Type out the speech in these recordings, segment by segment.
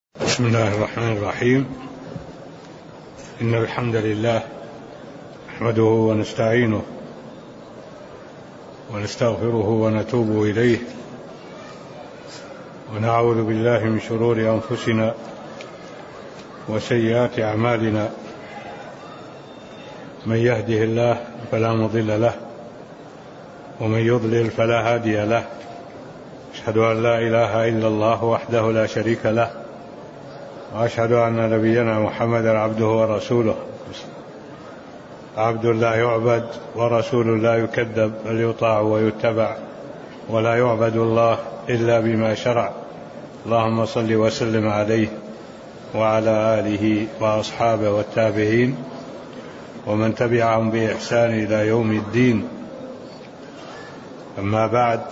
بسم الله الرحمن الرحيم. إن الحمد لله نحمده ونستعينه ونستغفره ونتوب إليه ونعوذ بالله من شرور أنفسنا وسيئات أعمالنا. من يهده الله فلا مضل له ومن يضلل فلا هادي له. أشهد أن لا إله إلا الله وحده لا شريك له، وأشهد أن نبينا محمدا عبده ورسوله، عبد لا يعبد ورسول لا يكذب، بل يطاع ويتبع، ولا يعبد الله إلا بما شرع. اللهم صل وسلم عليه وعلى آله وأصحابه والتابعين ومن تبعهم بإحسان إلى يوم الدين. أما بعد،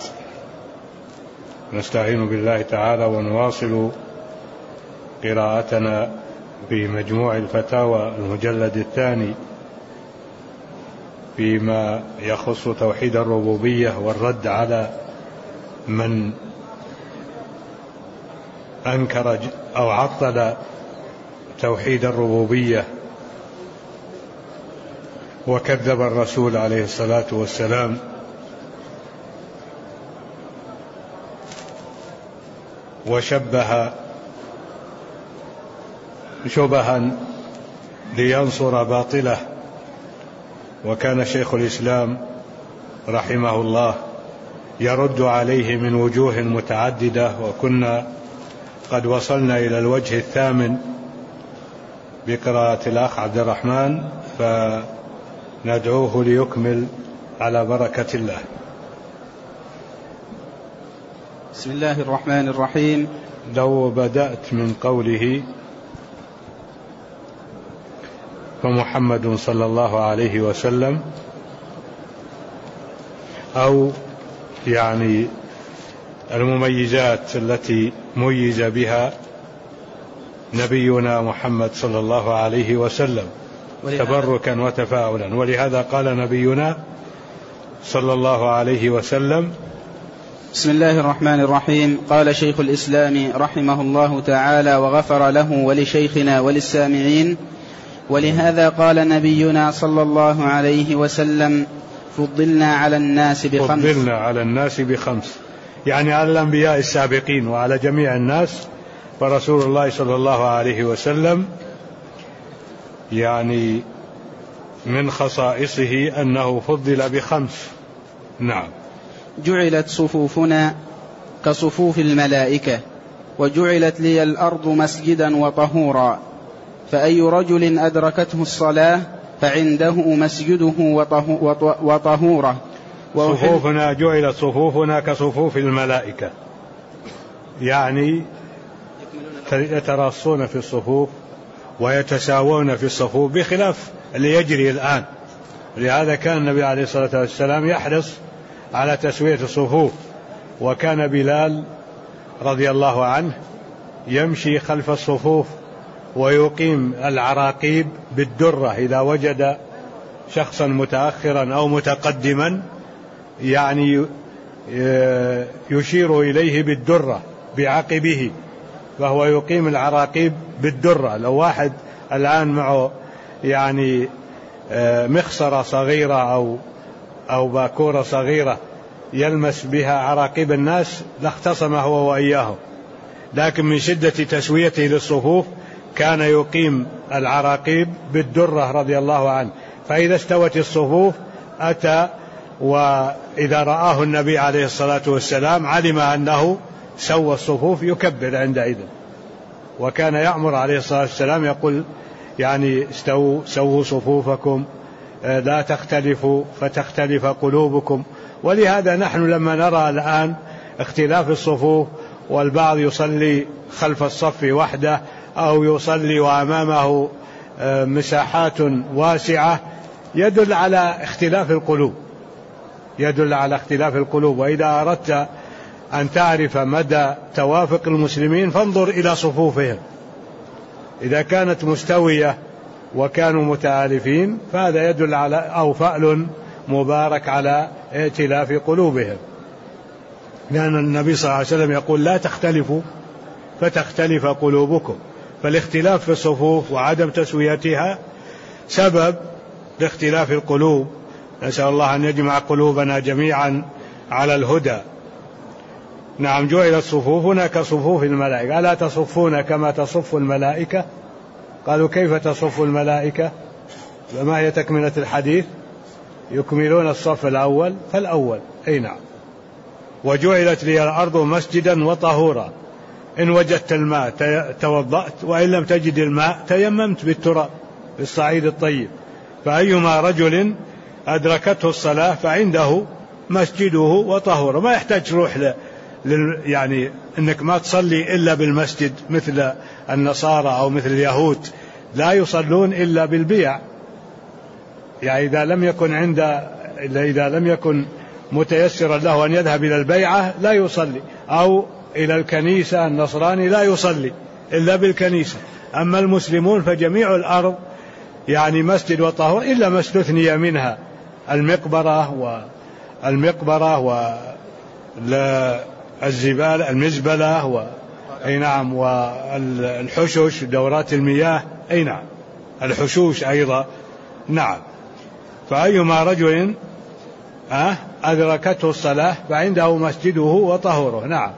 نستعين بالله تعالى ونواصل قراءتنا في مجموع الفتاوى المجلد الثاني فيما يخص توحيد الربوبية والرد على من أنكر أو عطل توحيد الربوبية وكذب الرسول عليه الصلاة والسلام. وشبه شبها لينصر باطله. وكان شيخ الإسلام رحمه الله يرد عليه من وجوه متعددة، وكنا قد وصلنا إلى الوجه الثامن بقراءة الأخ عبد الرحمن، فندعوه ليكمل على بركة الله. بسم الله الرحمن الرحيم. لو بدأت من قوله فمحمد صلى الله عليه وسلم، أو يعني المميزات التي ميز بها نبينا محمد صلى الله عليه وسلم تبركا وتفاؤلا. ولهذا قال نبينا صلى الله عليه وسلم: بسم الله الرحمن الرحيم. قال شيخ الإسلام رحمه الله تعالى وغفر له ولشيخنا وللسامعين: ولهذا قال نبينا صلى الله عليه وسلم: فضلنا على الناس بخمس. يعني على الأنبياء السابقين وعلى جميع الناس. فرسول الله صلى الله عليه وسلم يعني من خصائصه أنه فضل بخمس. نعم. جعلت صفوفنا كصفوف الملائكة، وجعلت لي الأرض مسجدا وطهورا، فأي رجل أدركته الصلاة فعنده مسجده وطهوره. صفوفنا جعلت صفوفنا كصفوف الملائكة، يعني يتراصون في الصفوف ويتساوون في الصفوف بخلاف اللي يجري الآن. لهذا كان النبي عليه الصلاة والسلام يحرص على تسوية الصفوف. وكان بلال رضي الله عنه يمشي خلف الصفوف ويقيم العراقيب بالدرة إذا وجد شخصا متأخرا أو متقدما، يعني يشير إليه بالدرة بعقبه، فهو يقيم العراقيب بالدرة. لو واحد الآن معه يعني مخصرة صغيرة أو باكورة صغيرة يلمس بها عراقيب الناس لاختصم هو وإياهم، لكن من شدة تسويته للصفوف كان يقيم العراقيب بالدرة رضي الله عنه. فإذا استوت الصفوف أتى، وإذا رآه النبي عليه الصلاة والسلام علم أنه سوى الصفوف يكبر عندئذ. وكان يأمر عليه الصلاة والسلام يقول يعني سووا صفوفكم لا تختلفوا فتختلف قلوبكم. ولهذا نحن لما نرى الآن اختلاف الصفوف والبعض يصلي خلف الصف وحده أو يصلي وأمامه مساحات واسعة، يدل على اختلاف القلوب. وإذا أردت أن تعرف مدى توافق المسلمين فانظر إلى صفوفهم، إذا كانت مستوية وكانوا متآلفين فهذا يدل على أو فأل مبارك على ائتلاف قلوبهم. لأن النبي صلى الله عليه وسلم يقول: لا تختلفوا فتختلف قلوبكم. فالاختلاف في الصفوف وعدم تسويتها سبب لاختلاف القلوب. نسأل الله أن يجمع قلوبنا جميعا على الهدى. نعم، جعلت صفوفنا كصفوف الملائكة. ألا تصفون كما تصف الملائكة؟ قالوا كيف تصف الملائكة؟ وما هي تكملة الحديث؟ يكملون الصف الأول فالأول. أي نعم. وجعلت لي الأرض مسجدا وطهورا، إن وجدت الماء توضأت، وإن لم تجد الماء تيممت بالتراب بالصعيد الطيب. فأيما رجل أدركته الصلاة فعنده مسجده وطهوره. ما يحتاج تروح يعني أنك ما تصلي إلا بالمسجد مثل النصارى أو مثل اليهود، لا يصلون إلا بالبيع. يعني إذا لم يكن متيسرا له أن يذهب إلى البيعة لا يصلي، أو إلى الكنيسة. النصراني لا يصلي إلا بالكنيسة. أما المسلمون فجميع الأرض يعني مسجد وطهور، إلا ما استثني منها المقبرة والزبالة المزبلة أي نعم، والحشوش دورات المياه. أي نعم، الحشوش أيضا. نعم. فأيما رجل أدركته الصلاة فعنده مسجده وطهوره. نعم.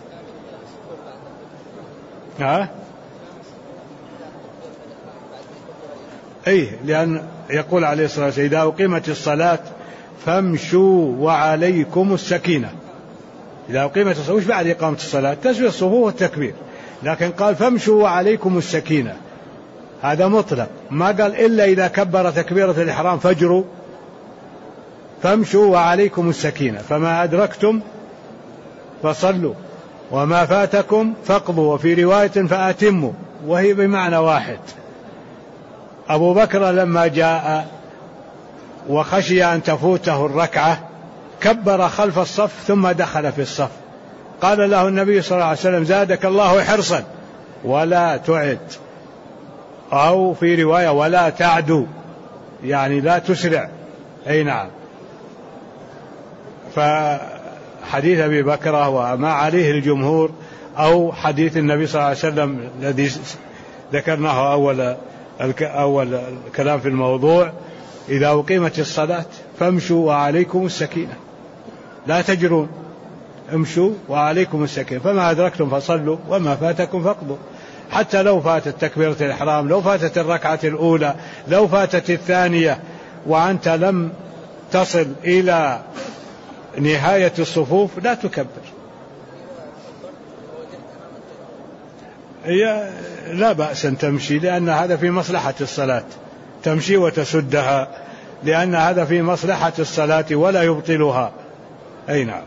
لأن يقول عليه الصلاة والسلام إذا أقيمت الصلاة فامشوا وعليكم السكينة. إذا أقيمت الصلاة، وش بعد إقامة الصلاة؟ تسوية الصفوف والتكبير، لكن قال فامشوا وعليكم السكينة. هذا مطلق، ما قال إلا إذا كبر تكبيرة الإحرام فاجروا. فامشوا وعليكم السكينة، فما أدركتم فصلوا وما فاتكم فاقضوا، وفي رواية فأتموا، وهي بمعنى واحد. أبو بكر لما جاء وخشي أن تفوته الركعة كبر خلف الصف ثم دخل في الصف. قال له النبي صلى الله عليه وسلم زادك الله حرصا ولا تعد، أو في رواية ولا تعدو، يعني لا تسرع. أي نعم. فحديث أبي بكر وما عليه الجمهور، أو حديث النبي صلى الله عليه وسلم الذي ذكرناه أول الكلام في الموضوع، إذا أقيمت الصلاة فامشوا وعليكم السكينة، لا تجرون، امشوا وعليكم السكينة، فما أدركتم فصلوا وما فاتكم فاقضوا. حتى لو فاتت تكبيرة الإحرام، لو فاتت الركعة الأولى، لو فاتت الثانية، وأنت لم تصل إلى نهاية الصفوف لا تكبر. لا بأس أن تمشي، لأن هذا في مصلحة الصلاة، تمشي وتسدها، لأن هذا في مصلحة الصلاة ولا يبطلها. أي نعم.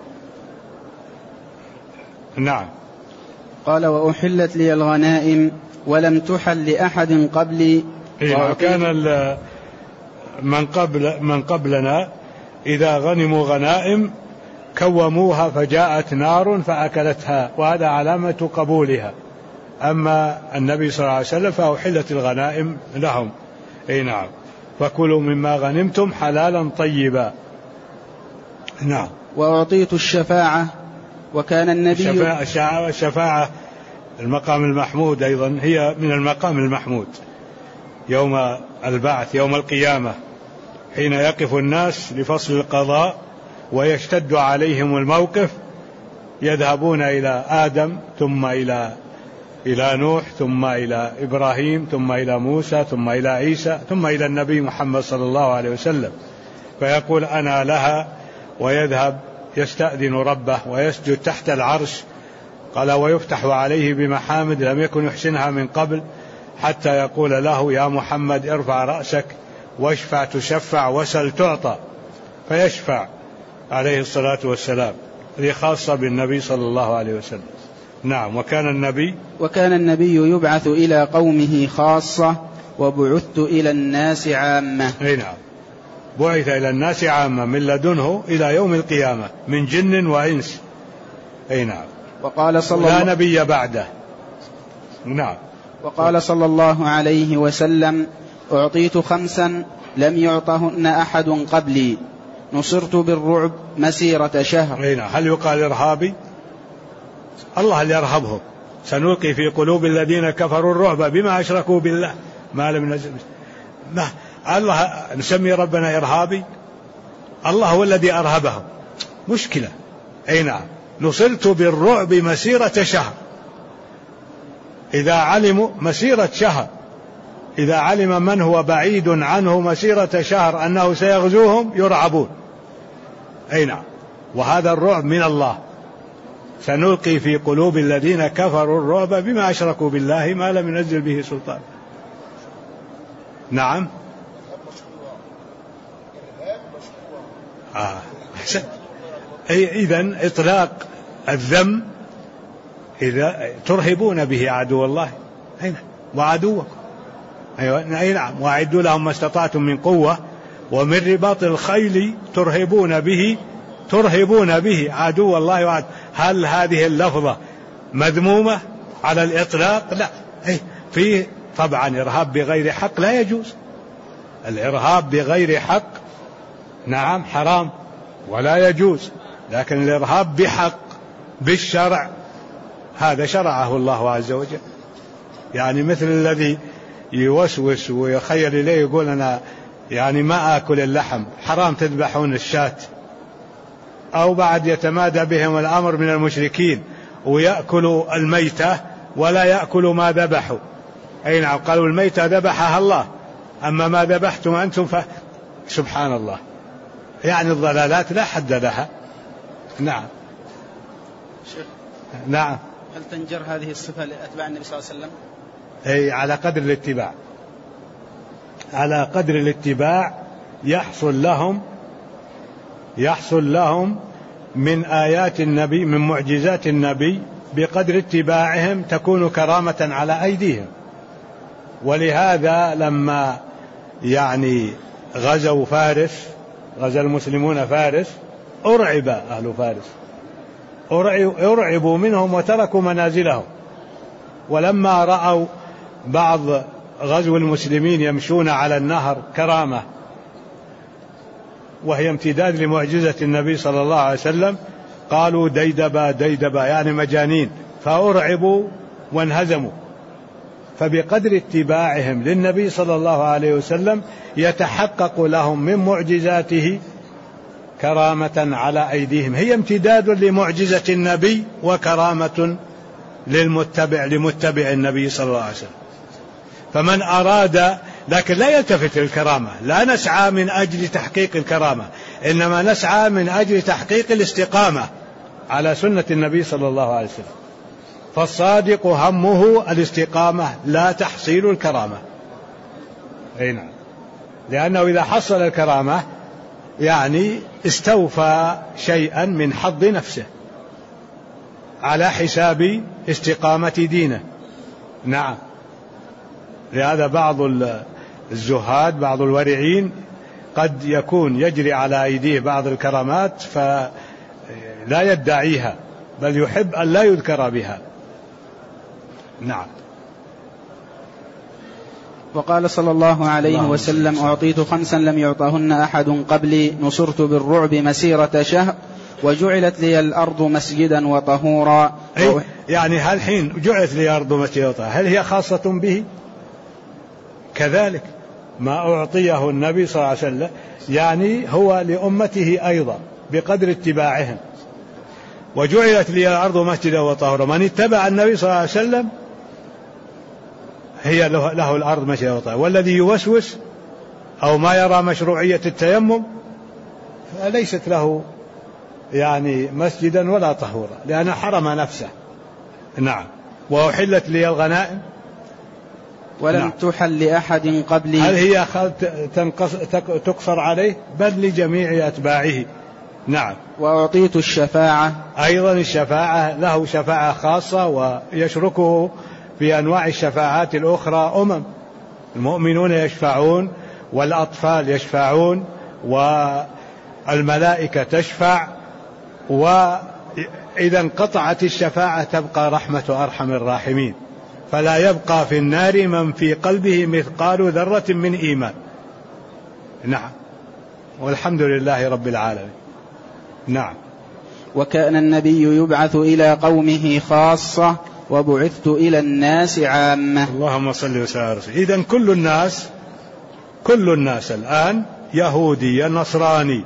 نعم. قال وأحلت لي الغنائم ولم تحل لأحد قبلي. كان من قبلنا إذا غنموا غنائم كوموها فجاءت نار فأكلتها، وهذا علامة قبولها. أما النبي صلى الله عليه وسلم فأحلت الغنائم لهم. أي نعم. فكلوا مما غنمتم حلالا طيبا. نعم. وأعطيت الشفاعة، وكان النبي الشفاعة المقام المحمود أيضا، هي من المقام المحمود يوم البعث، يوم القيامة، حين يقف الناس لفصل القضاء ويشتد عليهم الموقف، يذهبون إلى آدم ثم إلى نوح ثم إلى إبراهيم ثم إلى موسى ثم إلى عيسى ثم إلى النبي محمد صلى الله عليه وسلم، فيقول أنا لها، ويذهب يستأذن ربه ويسجد تحت العرش. قال ويفتح عليه بمحامد لم يكن يحسنها من قبل، حتى يقول له يا محمد ارفع رأسك واشفع تشفع وسل تعطى، فيشفع عليه الصلاة والسلام. هذه خاصة بالنبي صلى الله عليه وسلم. نعم. وكان النبي يبعث إلى قومه خاصة، وبعثت إلى الناس عامة. أي نعم. بعث إلى الناس عامة من لدنه إلى يوم القيامة، من جن وإنس. أي نعم. وقال لا نبي بعده. نعم. وقال صلى الله عليه وسلم أعطيت 5 لم يعطهن أحد قبلي، نصرت بالرعب مسيرة شهر. هل يقال إرهابي؟ الله اللي يرهبهم، سنلقي في قلوب الذين كفروا الرعب بما أشركوا بالله ما لم ينزل. ما الله نسمي ربنا إرهابي؟ الله هو الذي أرهبهم. مشكلة. أي نعم. نصرت بالرعب مسيرة شهر. إذا علموا مسيرة شهر، إذا علم من هو بعيد عنه مسيرة شهر أنه سيغزوهم يرعبون. أي نعم. وهذا الرعب من الله. سنلقي في قلوب الذين كفروا الرعب بما أشركوا بالله ما لم ينزل به سلطان. نعم. أحسن. إذن إطلاق الذم إذا ترهبون به عدو الله وعدوكم. أي نعم. وأعدوا لهم ما استطعتم من قوة ومن رباط الخيل ترهبون به عدو الله وعدو. هل هذه اللفظة مذمومة على الإطلاق؟ لا. في طبعا إرهاب بغير حق لا يجوز. الإرهاب بغير حق نعم حرام ولا يجوز، لكن الإرهاب بحق بالشرع هذا شرعه الله عز وجل. يعني مثل الذي يوسوس ويخيل إليه يقول أنا يعني ما آكل اللحم، حرام تذبحون الشاة، أو بعد يتمادى بهم الأمر من المشركين ويأكلوا الميتة ولا يأكلوا ما ذبحوا. أي نعم. قالوا الميتة ذبحها الله، أما ما ذبحتم أنتم سبحان الله. يعني الضلالات لا حد لها. نعم. نعم. هل تنجر هذه الصفة لأتباع النبي صلى الله عليه وسلم؟ أي على قدر الاتباع. على قدر الاتباع يحصل لهم من آيات النبي من معجزات النبي، بقدر اتباعهم تكون كرامة على أيديهم. ولهذا لما يعني غزوا فارس، غزا المسلمون فارس، أرعب أهل فارس، أرعبوا منهم وتركوا منازلهم. ولما رأوا بعض غزو المسلمين يمشون على النهر كرامة وهي امتداد لمعجزة النبي صلى الله عليه وسلم، قالوا ديدبا يعني مجانين، فأرعبوا وانهزموا. فبقدر اتباعهم للنبي صلى الله عليه وسلم يتحقق لهم من معجزاته كرامة على أيديهم، هي امتداد لمعجزة النبي وكرامة لمتبع النبي صلى الله عليه وسلم. فمن أراد، لكن لا يلتفت للكرامة، لا نسعى من أجل تحقيق الكرامة، إنما نسعى من أجل تحقيق الاستقامة على سنة النبي صلى الله عليه وسلم. فالصادق همه الاستقامة لا تحصيل الكرامة. أي نعم. لأنه إذا حصل الكرامة يعني استوفى شيئا من حظ نفسه على حساب استقامة دينه. نعم. لهذا بعض الزهاد بعض الورعين قد يكون يجري على أيديه بعض الكرامات فلا يدعيها، بل يحب أن لا يذكر بها. نعم. وقال صلى الله عليه وسلم: أعطيت 5 لم يعطهن أحد قبلي، نصرت بالرعب مسيرة شهر، وجعلت لي الأرض مسجدا وطهورا. يعني هل حين جعلت لي الأرض مسجدا وطهورا هل هي خاصة به؟ كذلك ما أعطيه النبي صلى الله عليه وسلم يعني هو لأمته أيضا بقدر اتباعهم. وجعلت لي الأرض مسجدا وطهورا، من اتبع النبي صلى الله عليه وسلم هي له الأرض مسجدا وطهورا. والذي يوسوس أو ما يرى مشروعية التيمم ليست له يعني مسجدا ولا طهورا، لأن حرم نفسه. نعم. وأحلت لي الغنائم ولم تحل لأحد قبلي. هل هي تقصر عليه؟ بل لجميع أتباعه. نعم. وأعطيت الشفاعة، أيضا الشفاعة له شفاعة خاصة، ويشركه في أنواع الشفاعات الأخرى المؤمنون يشفعون، والأطفال يشفعون، والملائكة تشفع، وإذا انقطعت الشفاعة تبقى رحمة أرحم الراحمين، فلا يبقى في النار من في قلبه مثقال ذرة من إيمان. نعم. والحمد لله رب العالمين. نعم. وكان النبي يبعث إلى قومه خاصة وبعثت إلى الناس عامة. اللهم صل وسلم على رسول. إذن كل الناس الآن، يهودي نصراني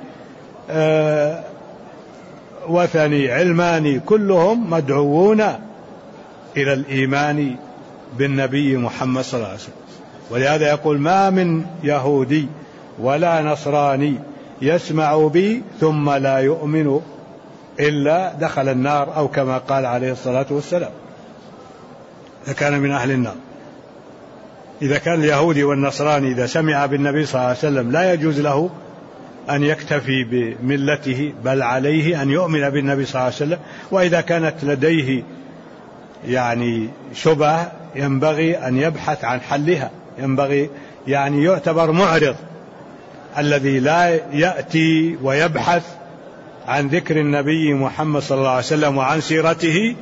وثني علماني، كلهم مدعوون إلى الإيمان بالنبي محمد صلى الله عليه وسلم. ولهذا يقول: ما من يهودي ولا نصراني يسمع بي ثم لا يؤمن إلا دخل النار، أو كما قال عليه الصلاة والسلام، كان من أهل النار. إذا كان اليهودي والنصراني إذا سمع بالنبي صلى الله عليه وسلم لا يجوز له أن يكتفي بملته، بل عليه أن يؤمن بالنبي صلى الله عليه وسلم. وإذا كانت لديه يعني شبهة ينبغي أن يبحث عن حلها، ينبغي يعني يعتبر معرض. الذي لا يأتي ويبحث عن ذكر النبي محمد صلى الله عليه وسلم وعن سيرته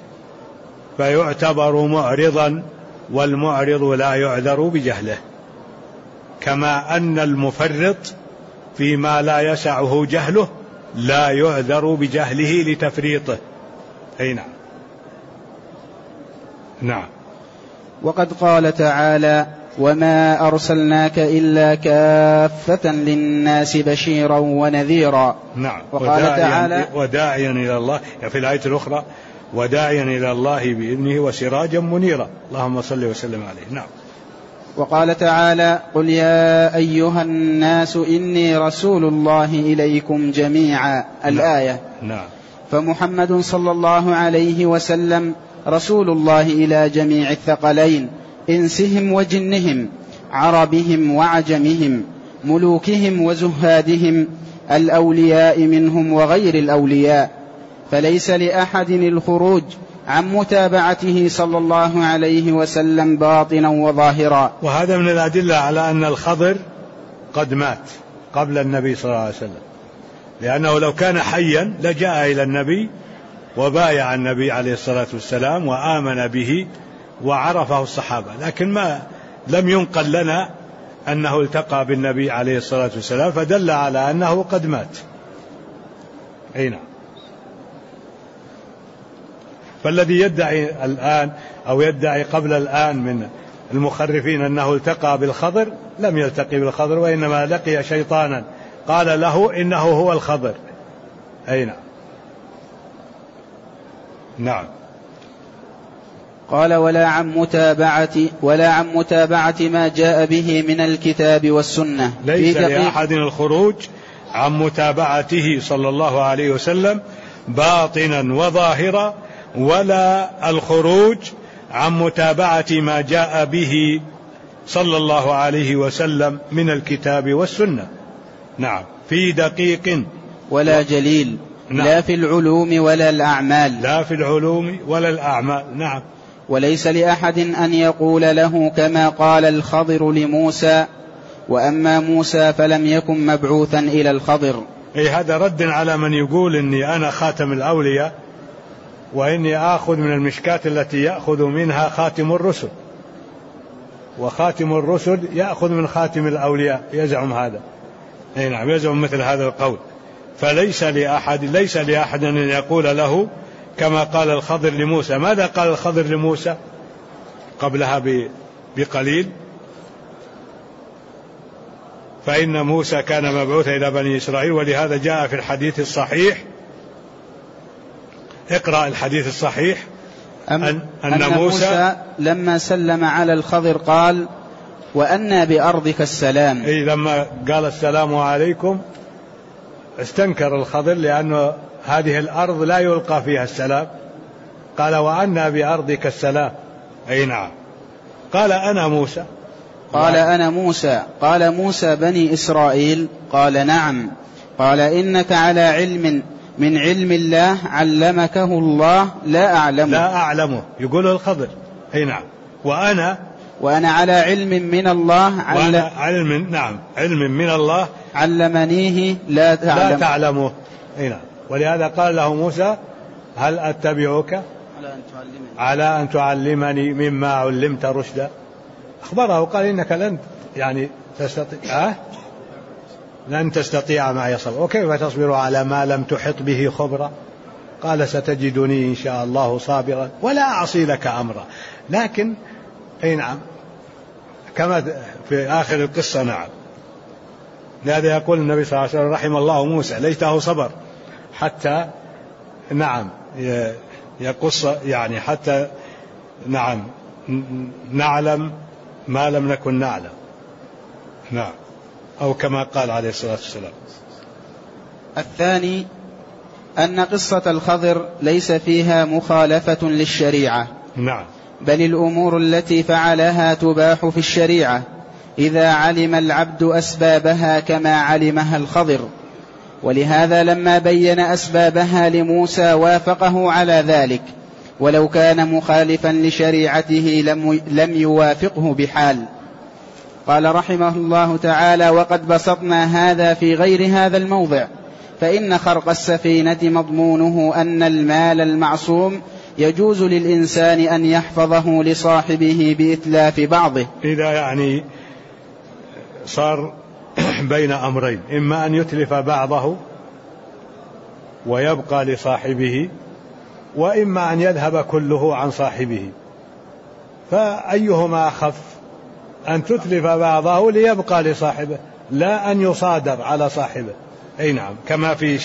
فيعتبر معرضا، والمعرض لا يعذر بجهله، كما أن المفرط فيما لا يسعه جهله لا يعذر بجهله لتفريطه. أي نعم. نعم. وقد قال تعالى: وما أرسلناك إلا كافة للناس بشيرا ونذيرا. نعم. وقال تعالى: وداعيا إلى الله، في الآية الأخرى: وداعيا إلى الله بإذنه وسراجا منيرا. اللهم صل وسلم عليه. نعم. وقال تعالى: قل يا أيها الناس إني رسول الله إليكم جميعا. الآية. نعم. فمحمد صلى الله عليه وسلم رسول الله إلى جميع الثقلين، إنسهم وجنهم، عربهم وعجمهم، ملوكهم وزهادهم، الأولياء منهم وغير الأولياء، فليس لأحد الخروج عن متابعته صلى الله عليه وسلم باطنا وظاهرا. وهذا من الأدلة على أن الخضر قد مات قبل النبي صلى الله عليه وسلم، لأنه لو كان حيا لجاء إلى النبي وبايع النبي عليه الصلاة والسلام وآمن به وعرفه الصحابة، لكن لم ينقل لنا أنه التقى بالنبي عليه الصلاة والسلام، فدل على أنه قد مات. أي نعم. فالذي يدعي الآن أو يدعي قبل الآن من المخرفين أنه التقى بالخضر لم يلتقي بالخضر، وإنما لقي شيطانا قال له إنه هو الخضر. أي نعم. نعم. قال: ولا عن متابعة ما جاء به من الكتاب والسنة. ليس لأحد الخروج عن متابعته صلى الله عليه وسلم باطنا وظاهرا، ولا الخروج عن متابعة ما جاء به صلى الله عليه وسلم من الكتاب والسنة. نعم. في دقيق ولا جليل. نعم. لا في العلوم ولا الأعمال. لا في العلوم ولا الأعمال. نعم. وليس لأحد أن يقول له كما قال الخضر لموسى: وأما موسى فلم يكن مبعوثا إلى الخضر. أي هذا رد على من يقول إني أنا خاتم الأولياء وإني آخذ من المشكاة التي يأخذ منها خاتم الرسل، وخاتم الرسل يأخذ من خاتم الأولياء، يزعم هذا. أي نعم، يزعم مثل هذا القول. فليس لأحد أن يقول له كما قال الخضر لموسى. ماذا قال الخضر لموسى قبلها بقليل؟ فإن موسى كان مبعوثا إلى بني إسرائيل، ولهذا جاء في الحديث الصحيح. اقرأ الحديث الصحيح. أن موسى لما سلم على الخضر قال: وأنى بأرضك السلام. أي لما قال السلام عليكم استنكر الخضر، لأنه هذه الأرض لا يلقى فيها السلام. قال: وأنى بأرضك السلام. أي نعم. قال: أنا موسى. قال: أنا موسى. قال: موسى بني إسرائيل؟ قال: نعم. قال: إنك على علم من علم الله علمكه الله لا أعلمه. يقول الخضر. أي نعم. وأنا على علم من الله علم من الله علمنيه لا تعلمه. أي نعم. ولهذا قال له موسى: هل أتبعك على أن تعلمني مما علمت رشدا؟ أخبره قال: إنك لن تستطيع معي صبرا، وكيف تصبر على ما لم تحط به خبرا؟ قال ستجدني إن شاء الله صابرا ولا أعصي لك أمرا. لكن أي نعم كما في آخر القصة. نعم لهذا يقول النبي صلى الله عليه وسلم رحم الله موسى ليته صبر حتى نعم يقص يعني حتى نعم نعلم ما لم نكن نعلم. نعم أو كما قال عليه الصلاة والسلام. الثاني أن قصة الخضر ليس فيها مخالفة للشريعة. نعم بل الأمور التي فعلها تباح في الشريعة إذا علم العبد أسبابها كما علمها الخضر. ولهذا لما بين أسبابها لموسى وافقه على ذلك، ولو كان مخالفا لشريعته لم يوافقه بحال. قال رحمه الله تعالى: وقد بسطنا هذا في غير هذا الموضع، فإن خرق السفينة مضمونه أن المال المعصوم يجوز للإنسان أن يحفظه لصاحبه بإتلاف بعضه. إذا يعني صار بين أمرين، إما أن يتلف بعضه ويبقى لصاحبه، وإما أن يذهب كله عن صاحبه، فأيهما أخف؟ أن تتلف بعضه ليبقى لصاحبه، لا أن يصادر على صاحبه. أي نعم كما في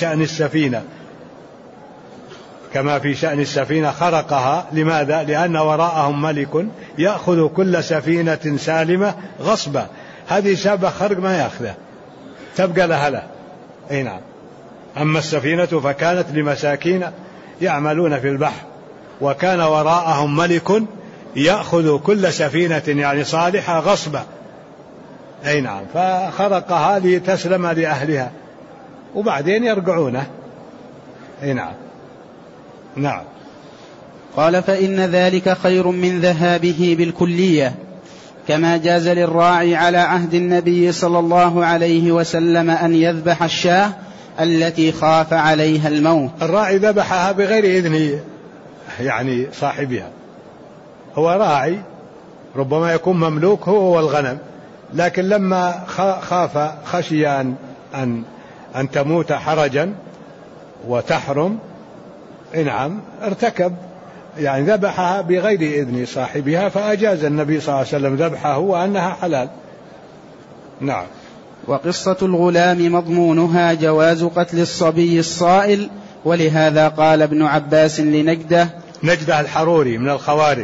شأن السفينة خرقها. لماذا؟ لأن وراءهم ملك يأخذ كل سفينة سالمة غصبا. هذه سابة خرق ما يأخذها، تبقى لها. أي نعم. أما السفينة فكانت لمساكين يعملون في البحر، وكان وراءهم ملك يأخذ كل سفينة يعني صالحة غصبا. أي نعم. فخرقها لتسلم لأهلها وبعدين يرجعونه. أي نعم. نعم. قال: فإن ذلك خير من ذهابه بالكلية، كما جاز للراعي على عهد النبي صلى الله عليه وسلم أن يذبح الشاة التي خاف عليها الموت. الراعي ذبحها بغير إذن يعني صاحبها، هو راعي ربما يكون مملوك هو والغنم، لكن لما خشي أن تموت حرجا وتحرم، نعم ارتكب يعني ذبحها بغير إذن صاحبها، فأجاز النبي صلى الله عليه وسلم ذبحه وأنها حلال. نعم. وقصة الغلام مضمونها جواز قتل الصبي الصائل، ولهذا قال ابن عباس لنجدة الحروري من الخوارج،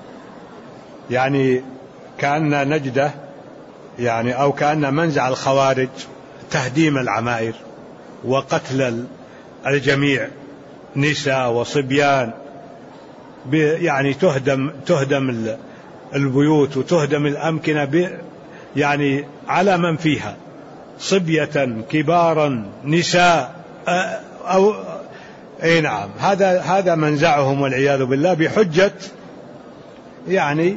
يعني كأن نجدة يعني أو كأن منزع الخوارج تهديم العمائر وقتل الجميع، نساء وصبيان، يعني تهدم البيوت وتهدم الأمكنة يعني على من فيها، صبية كبارا نساء أو أي نعم. هذا منزعهم والعياذ بالله بحجة يعني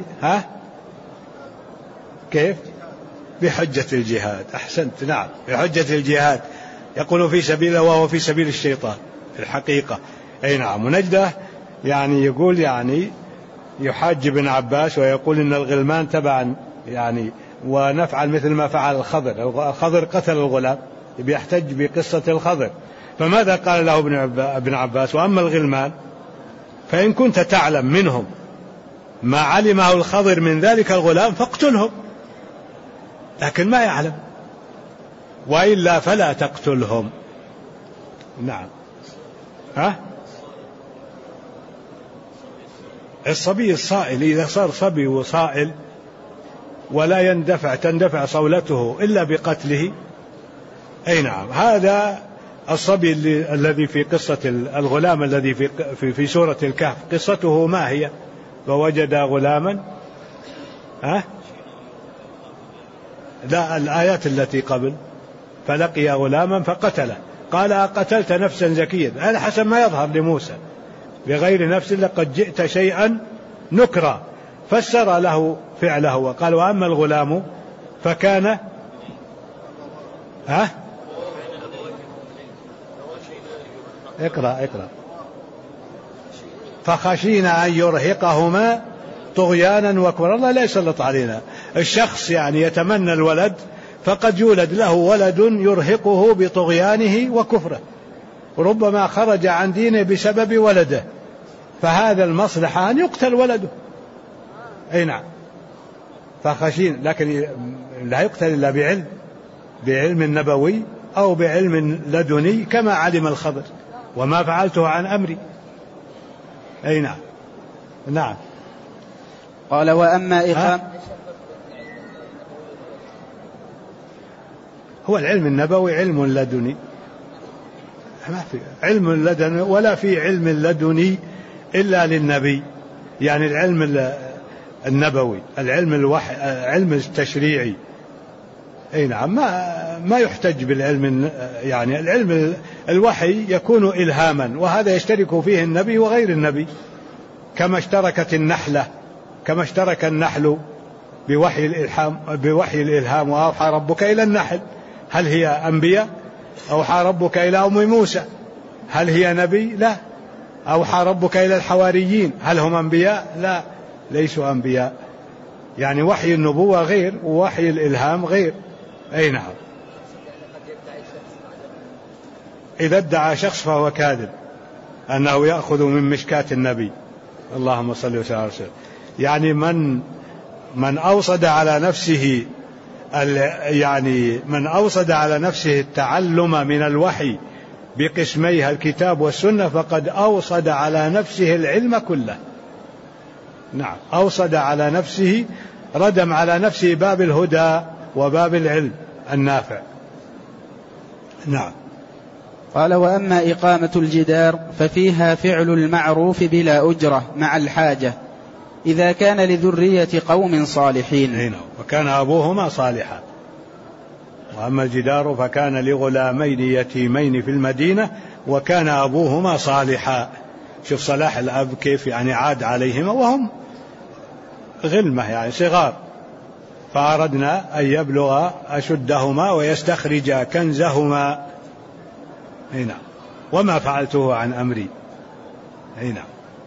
كيف؟ بحجة الجهاد. أحسنت. نعم بحجة الجهاد، يقول في سبيله وهو في سبيل الشيطان في الحقيقة. أي نعم. ونجده يعني يقول يعني يحاج ابن عباس ويقول إن الغلمان تبعا يعني ونفعل مثل ما فعل الخضر. الخضر قتل الغلام، بيحتج بقصة الخضر. فماذا قال له ابن عباس؟ وأما الغلمان فإن كنت تعلم منهم ما علمه الخضر من ذلك الغلام فاقتلهم، لكن ما يعلم، وإلا فلا تقتلهم. نعم. الصبي الصائل إذا صار صبي وصائل ولا تندفع صولته إلا بقتله، أي نعم. هذا الصبي الذي في قصة الغلام الذي في سورة الكهف، قصته ما هي؟ ووجد غلاما لا، الآيات التي قبل، فلقي غلاما فقتله، قال أقتلت نفسا زكيا، هذا حسب ما يظهر لموسى، بغير نفس لقد جئت شيئا نكرا، فسر له فعله وقال وأما الغلام فكان اقرأ فخشينا أن يرهقهما طغيانا وكفرا. الله لا يسلط علينا. الشخص يعني يتمنى الولد، فقد يولد له ولد يرهقه بطغيانه وكفره، ربما خرج عن دينه بسبب ولده، فهذا المصلحة أن يقتل ولده. أي نعم، فخشين، لكن لا يقتل إلا بعلم نبوي أو بعلم لدني كما علم الخضر، وما فعلته عن أمري. أي نعم. نعم. قال وأما إقامة هو العلم النبوي علم لدني، ما في علم لدني ولا في علم لدني إلا للنبي، يعني العلم النبوي، العلم الوحي، علم التشريعي. أي نعم، ما يحتج بالعلم، يعني العلم الوحي يكون إلهاما، وهذا يشترك فيه النبي وغير النبي، كما اشترك النحل بوحي الإلهام، وأوحى ربك إلى النحل. هل هي أنبياء؟ أوحى ربك إلى أم موسى، هل هي نبي؟ لا. أوحى ربك إلى الحواريين، هل هم أنبياء؟ لا، ليسوا أنبياء. يعني وحي النبوة غير ووحي الإلهام غير. أي نعم. إذا ادعى شخص فهو كاذب أنه يأخذ من مشكاة النبي. اللهم صل وسلم على رسوله. يعني من أوصد على نفسه من أوصد على نفسه التعلم من الوحي بقسميها الكتاب والسنة فقد أوصد على نفسه العلم كله. نعم، أوصد على نفسه، ردم على نفسه باب الهدى وباب العلم النافع. نعم. قال وأما إقامة الجدار ففيها فعل المعروف بلا أجرة مع الحاجة إذا كان لذرية قوم صالحين. وكان أبوهما صالحا. وأما الجدار فكان لغلامين يتيمين في المدينة وكان أبوهما صالحا. شوف صلاح الأب كيف يعني عاد عليهما وهم غلمة يعني صغار، فأردنا أن يبلغ أشدهما ويستخرج كنزهما. هنا وما فعلته عن أمري. هنا.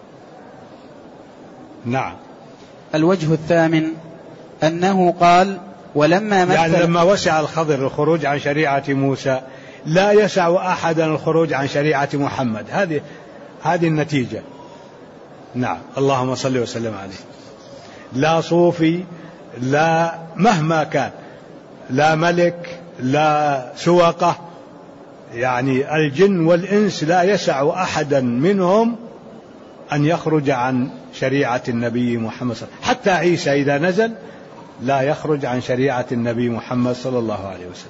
نعم. الوجه الثامن أنه قال ولما مثل، يعني لما وسع الخضر الخروج عن شريعة موسى لا يسع أحدا الخروج عن شريعة محمد. هذه النتيجة. نعم. اللهم صل وسلم عليه. لا صوفي، لا مهما كان، لا ملك، لا سوقة، يعني الجن والإنس لا يسع أحدا منهم أن يخرج عن شريعة النبي محمد صلى الله عليه وسلم. حتى عيسى إذا نزل لا يخرج عن شريعة النبي محمد صلى الله عليه وسلم.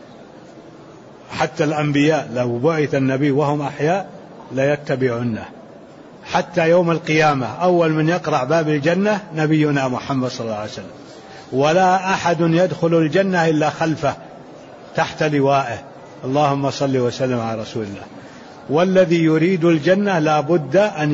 حتى الأنبياء لو بعث النبي وهم أحياء لا يتبعونه. حتى يوم القيامة أول من يقرع باب الجنة نبينا محمد صلى الله عليه وسلم، ولا أحد يدخل الجنة إلا خلفه تحت لوائه. اللهم صل وسلم على رسول الله. والذي يريد الجنة لا بد أن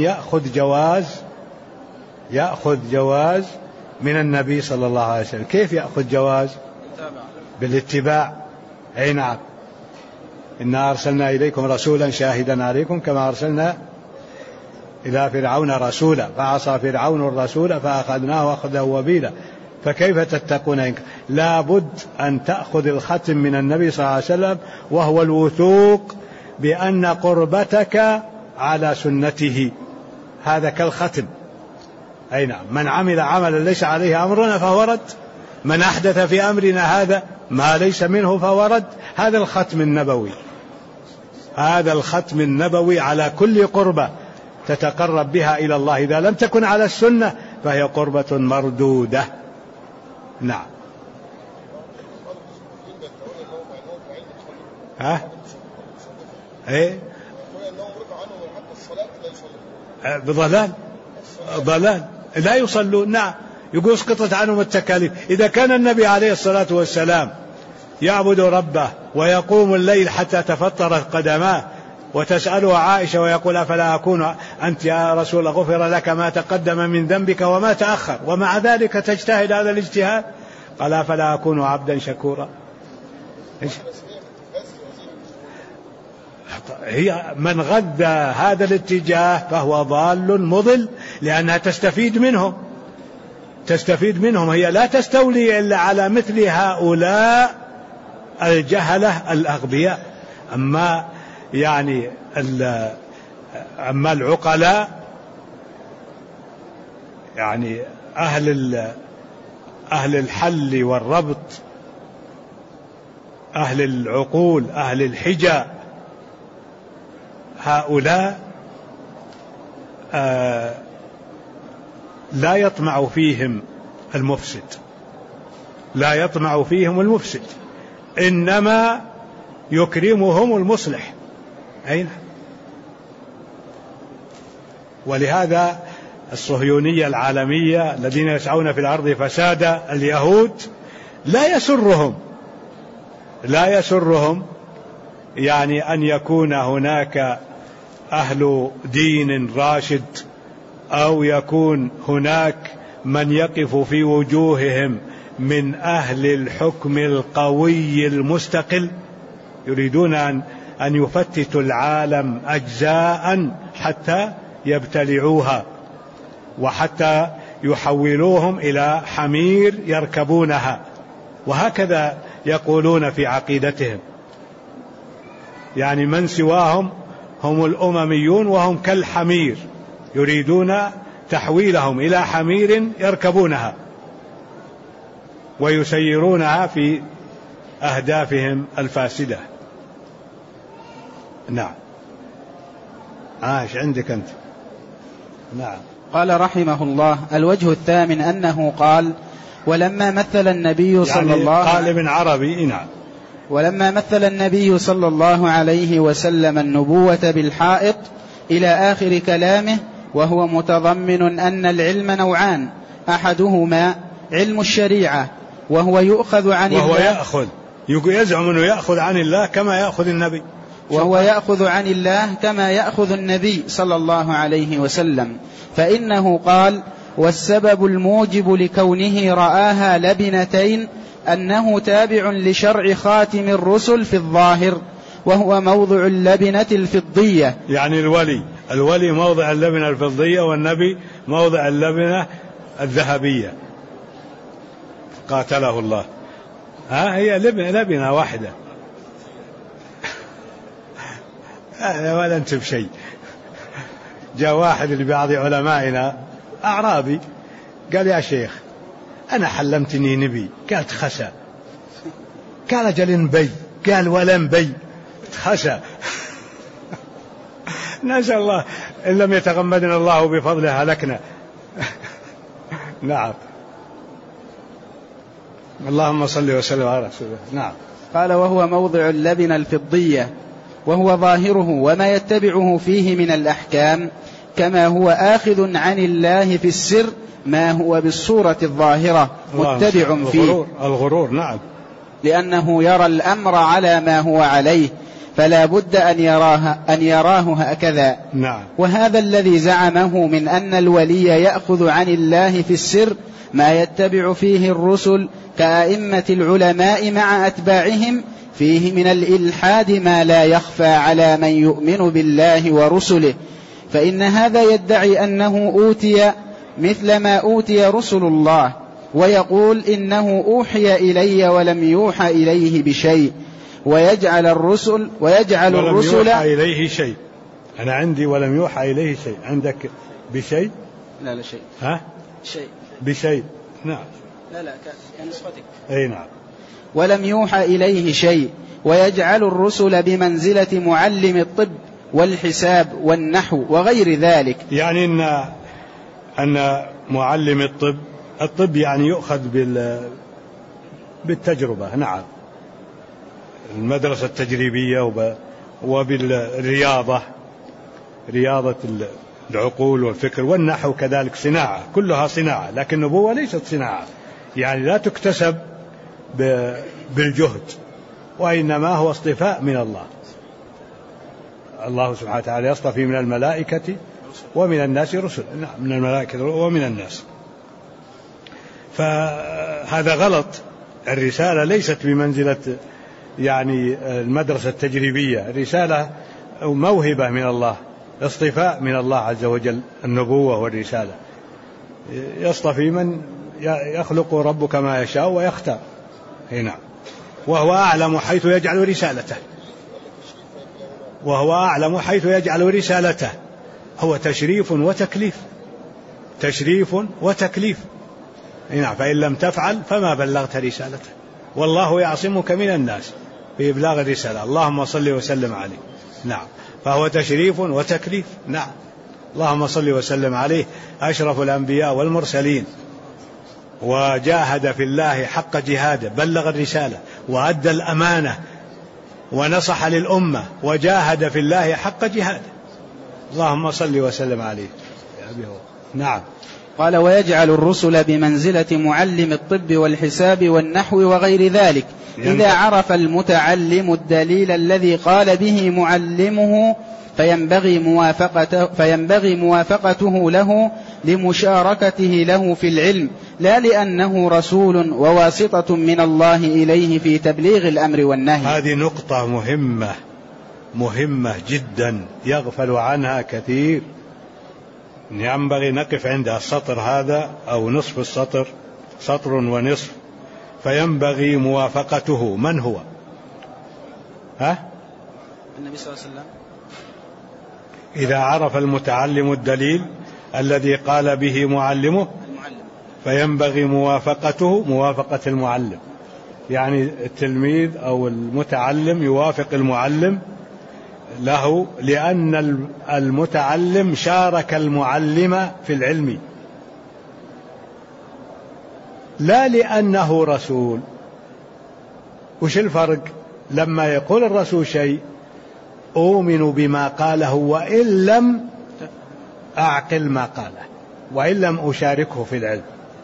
يأخذ جواز من النبي صلى الله عليه وسلم. كيف يأخذ جواز؟ بالاتباع. أي نعم. إنا أرسلنا إليكم رسولا شاهدا عليكم كما أرسلنا إلى فرعون رسولا فعصى فرعون الرسول فأخذناه أخذا وبيلا فكيف تتقون؟ لا بد أن تأخذ الختم من النبي صلى الله عليه وسلم، وهو الوثوق بأن قربتك على سنته. هذا كالختم. أي نعم. من عمل عملا ليس عليه أمرنا فهو رد، من أحدث في أمرنا هذا ما ليس منه فهو رد. هذا الختم النبوي، هذا الختم النبوي على كل قربة تتقرب بها إلى الله. إذا لم تكن على السنة فهي قربة مردودة. نعم. ايه ضلال لا يصلون. نعم. يقول اسقطت عنهم التكاليف. إذا كان النبي عليه الصلاة والسلام يعبد ربه ويقوم الليل حتى تفطرت قدماه وتسأله عائشة ويقول أفلا أكون أنت يا رسول غفر لك ما تقدم من ذنبك وما تأخر، ومع ذلك تجتهد هذا الاجتهاد. قال أفلا أكون عبدا شكورا. هي من غذى هذا الاتجاه فهو ضال مضل، لأنها تستفيد منهم. هي لا تستولي إلا على مثل هؤلاء الجهلة الأغبياء. أما يعني أما العقلاء يعني أهل الحل والربط، أهل العقول، أهل الحجة، هؤلاء لا يطمع فيهم المفسد، لا يطمع فيهم المفسد، إنما يكرمهم المصلح. أين؟ ولهذا الصهيونية العالمية الذين يسعون في الأرض فسادا، اليهود لا يسرهم يعني أن يكون هناك أهل دين راشد، أو يكون هناك من يقف في وجوههم من أهل الحكم القوي المستقل. يريدون أن يفتتوا العالم أجزاء حتى يبتلعوها، وحتى يحولوهم إلى حمير يركبونها، وهكذا يقولون في عقيدتهم. يعني من سواهم هم الأمميون وهم كالحمير، يريدون تحويلهم إلى حمير يركبونها ويسيرونها في أهدافهم الفاسدة. نعم. عاش عندك أنت. نعم. قال رحمه الله: الوجه الثامن أنه قال: ولما مثل النبي صلى الله قال ابن عربي. نعم. ولما مثل النبي صلى الله عليه وسلم النبوة بالحائط إلى آخر كلامه، وهو متضمن أن العلم نوعان: أحدهما علم الشريعة وهو يؤخذ عن الله، يزعم أنه يأخذ عن الله كما يأخذ النبي، وهو يأخذ عن الله كما يأخذ النبي صلى الله عليه وسلم، فإنه قال: والسبب الموجب لكونه رآها لبنتين أنه تابع لشرع خاتم الرسل في الظاهر، وهو موضع اللبنة الفضية. يعني الولي موضع اللبنة الفضية، والنبي موضع اللبنة الذهبية قاتله الله. هي لبنة واحدة. ولا انت بشيء. جاء واحد لبعض علمائنا أعرابي قال: يا شيخ أنا حلمتني نبي. قال: تخسى. قال: جل بي. قال: ولم بي. تخسى. نسأل الله إن لم يتغمدنا الله بفضله هلكنا. نعم. اللهم صل وسلم على رسوله. نعم. قال: وهو موضع اللبنة الفضية، وهو ظاهره وما يتبعه فيه من الأحكام، كما هو آخذ عن الله في السر ما هو بالصورة الظاهرة متبع فيه. الغرور. نعم. لأنه يرى الأمر على ما هو عليه، فلا بد أن يراه هكذا. نعم. وهذا الذي زعمه من أن الولي يأخذ عن الله في السر ما يتبع فيه الرسل كأئمة العلماء مع أتباعهم، فيه من الإلحاد ما لا يخفى على من يؤمن بالله ورسله، فإن هذا يدعي أنه أوتي مثل ما أوتي رسل الله، ويقول إنه أوحي إلي ولم يوحى إليه بشيء، ويجعل الرسل يوحى إليه شيء. أنا عندي ولم يوحى إليه شيء، عندك بشيء؟ لا شيء. شيء بشيء. نعم. لا كنسختك. أي نعم. ولم يوحى إليه شيء، ويجعل الرسل بمنزلة معلم الطب والحساب والنحو وغير ذلك. يعني أن معلم الطب يعني يؤخذ بالتجربة. نعم. المدرسة التجريبية وبالرياضة، رياضة العقول والفكر، والنحو كذلك صناعة، كلها صناعة، لكن النبوة ليست صناعة، يعني لا تكتسب بالجهد، وإنما هو اصطفاء من الله. الله سبحانه وتعالى يصطفي من الملائكة ومن الناس رسل. نعم، من الملائكة ومن الناس. فهذا غلط. الرسالة ليست بمنزلة يعني المدرسة التجريبية، الرسالة موهبة من الله، اصطفاء من الله عز وجل. النبوة والرسالة يصطفي من يخلق ربك ما يشاء ويختار. نعم. وهو أعلم حيث يجعل رسالته، وهو أعلم حيث يجعل رسالته. هو تشريف وتكليف، تشريف وتكليف. نعم، فإن لم تفعل فما بلغت رسالته، والله يعصمك من الناس بإبلاغ الرسالة. اللهم صل وسلم عليه. نعم، فهو تشريف وتكليف. نعم، اللهم صل وسلم عليه، أشرف الأنبياء والمرسلين، وجاهد في الله حق جهاده، بلغ الرسالة وأدى الأمانة ونصح للأمة وجاهد في الله حق جهاده. اللهم صل وسلم عليه. نعم. قال: ويجعل الرسل بمنزلة معلم الطب والحساب والنحو وغير ذلك إذا عرف المتعلم الدليل الذي قال به معلمه فينبغي موافقته له لمشاركته له في العلم، لا لأنه رسول وواسطة من الله إليه في تبليغ الأمر والنهي. هذه نقطة مهمة جدا يغفل عنها كثير، ينبغي نقف عند السطر هذا أو نصف السطر، سطر ونصف. فينبغي موافقته. من هو؟ النبي صلى الله عليه وسلم. إذا عرف المتعلم الدليل الذي قال به معلمه فينبغي موافقته، موافقة المعلم، يعني التلميذ أو المتعلم يوافق المعلم له، لأن المتعلم شارك المعلم في العلم، لا لأنه رسول. وش الفرق؟ لما يقول الرسول شيء أؤمن بما قاله وإن لم أعقل ما قاله، وإن لم أشاركه في العلم،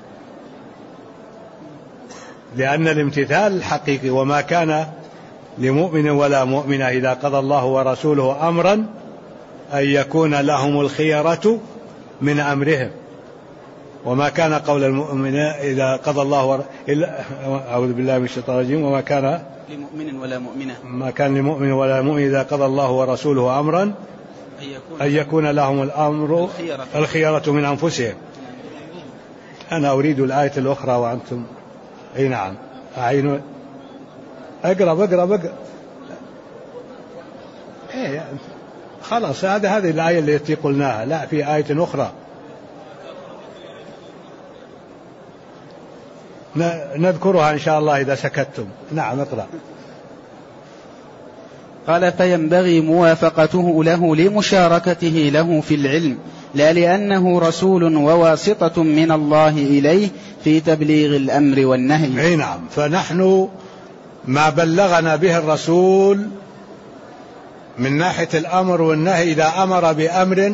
لأن الامتثال الحقيقي: وما كان لمؤمن ولا مؤمنة إذا قضى الله ورسوله أمرا أن يكون لهم الخيرة من أمرهم، وما كان قول المؤمن إذا قضى الله أعوذ بالله من الشيطان الرجيم، وما كان لمؤمن ولا مؤمنة، ما كان لمؤمن ولا مؤمن إذا قضى الله ورسوله أمرا أن يكون لهم الأمر الخيرة من أنفسهم. أنا أريد الآية الأخرى وأنتم أي نعم أعينوا. أقرب إيه خلاص، هذه الآية التي قلناها. لا، في آية أخرى نذكرها إن شاء الله إذا سكتتم. نعم، اقرأ. قال: فينبغي موافقته له لمشاركته له في العلم، لا لأنه رسول وواسطة من الله إليه في تبليغ الأمر والنهي. أي نعم، فنحن ما بلغنا به الرسول من ناحية الأمر والنهي، إذا أمر بأمر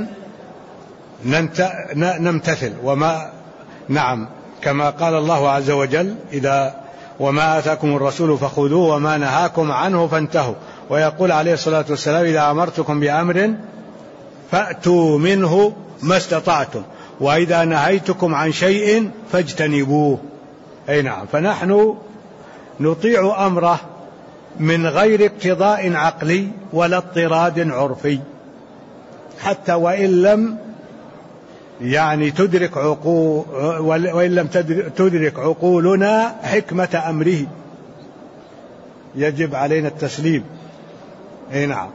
نمتثل، وما نعم كما قال الله عز وجل: وما آتاكم الرسول فخذوه وما نهاكم عنه فانتهوا. ويقول عليه الصلاة والسلام: إذا أمرتكم بأمر فأتوا منه ما استطعتم، وإذا نهيتكم عن شيء فاجتنبوه. أي نعم، فنحن نطيع أمره من غير اقتضاء عقلي ولا اضطراد عرفي، حتى وإن لم تدرك عقولنا حكمة أمره، يجب علينا التسليم. أي نعم،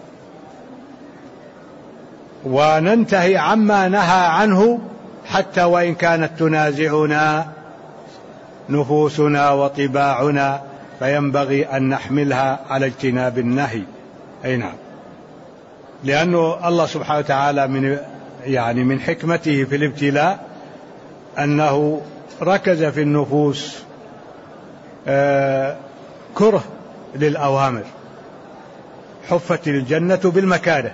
وننتهي عما نهى عنه حتى وإن كانت تنازعنا نفوسنا وطباعنا، فينبغي أن نحملها على اجتناب النهي. أي نعم، لأنه الله سبحانه وتعالى من حكمته في الابتلاء أنه ركز في النفوس كره للأوامر، حفت الجنة بالمكاره،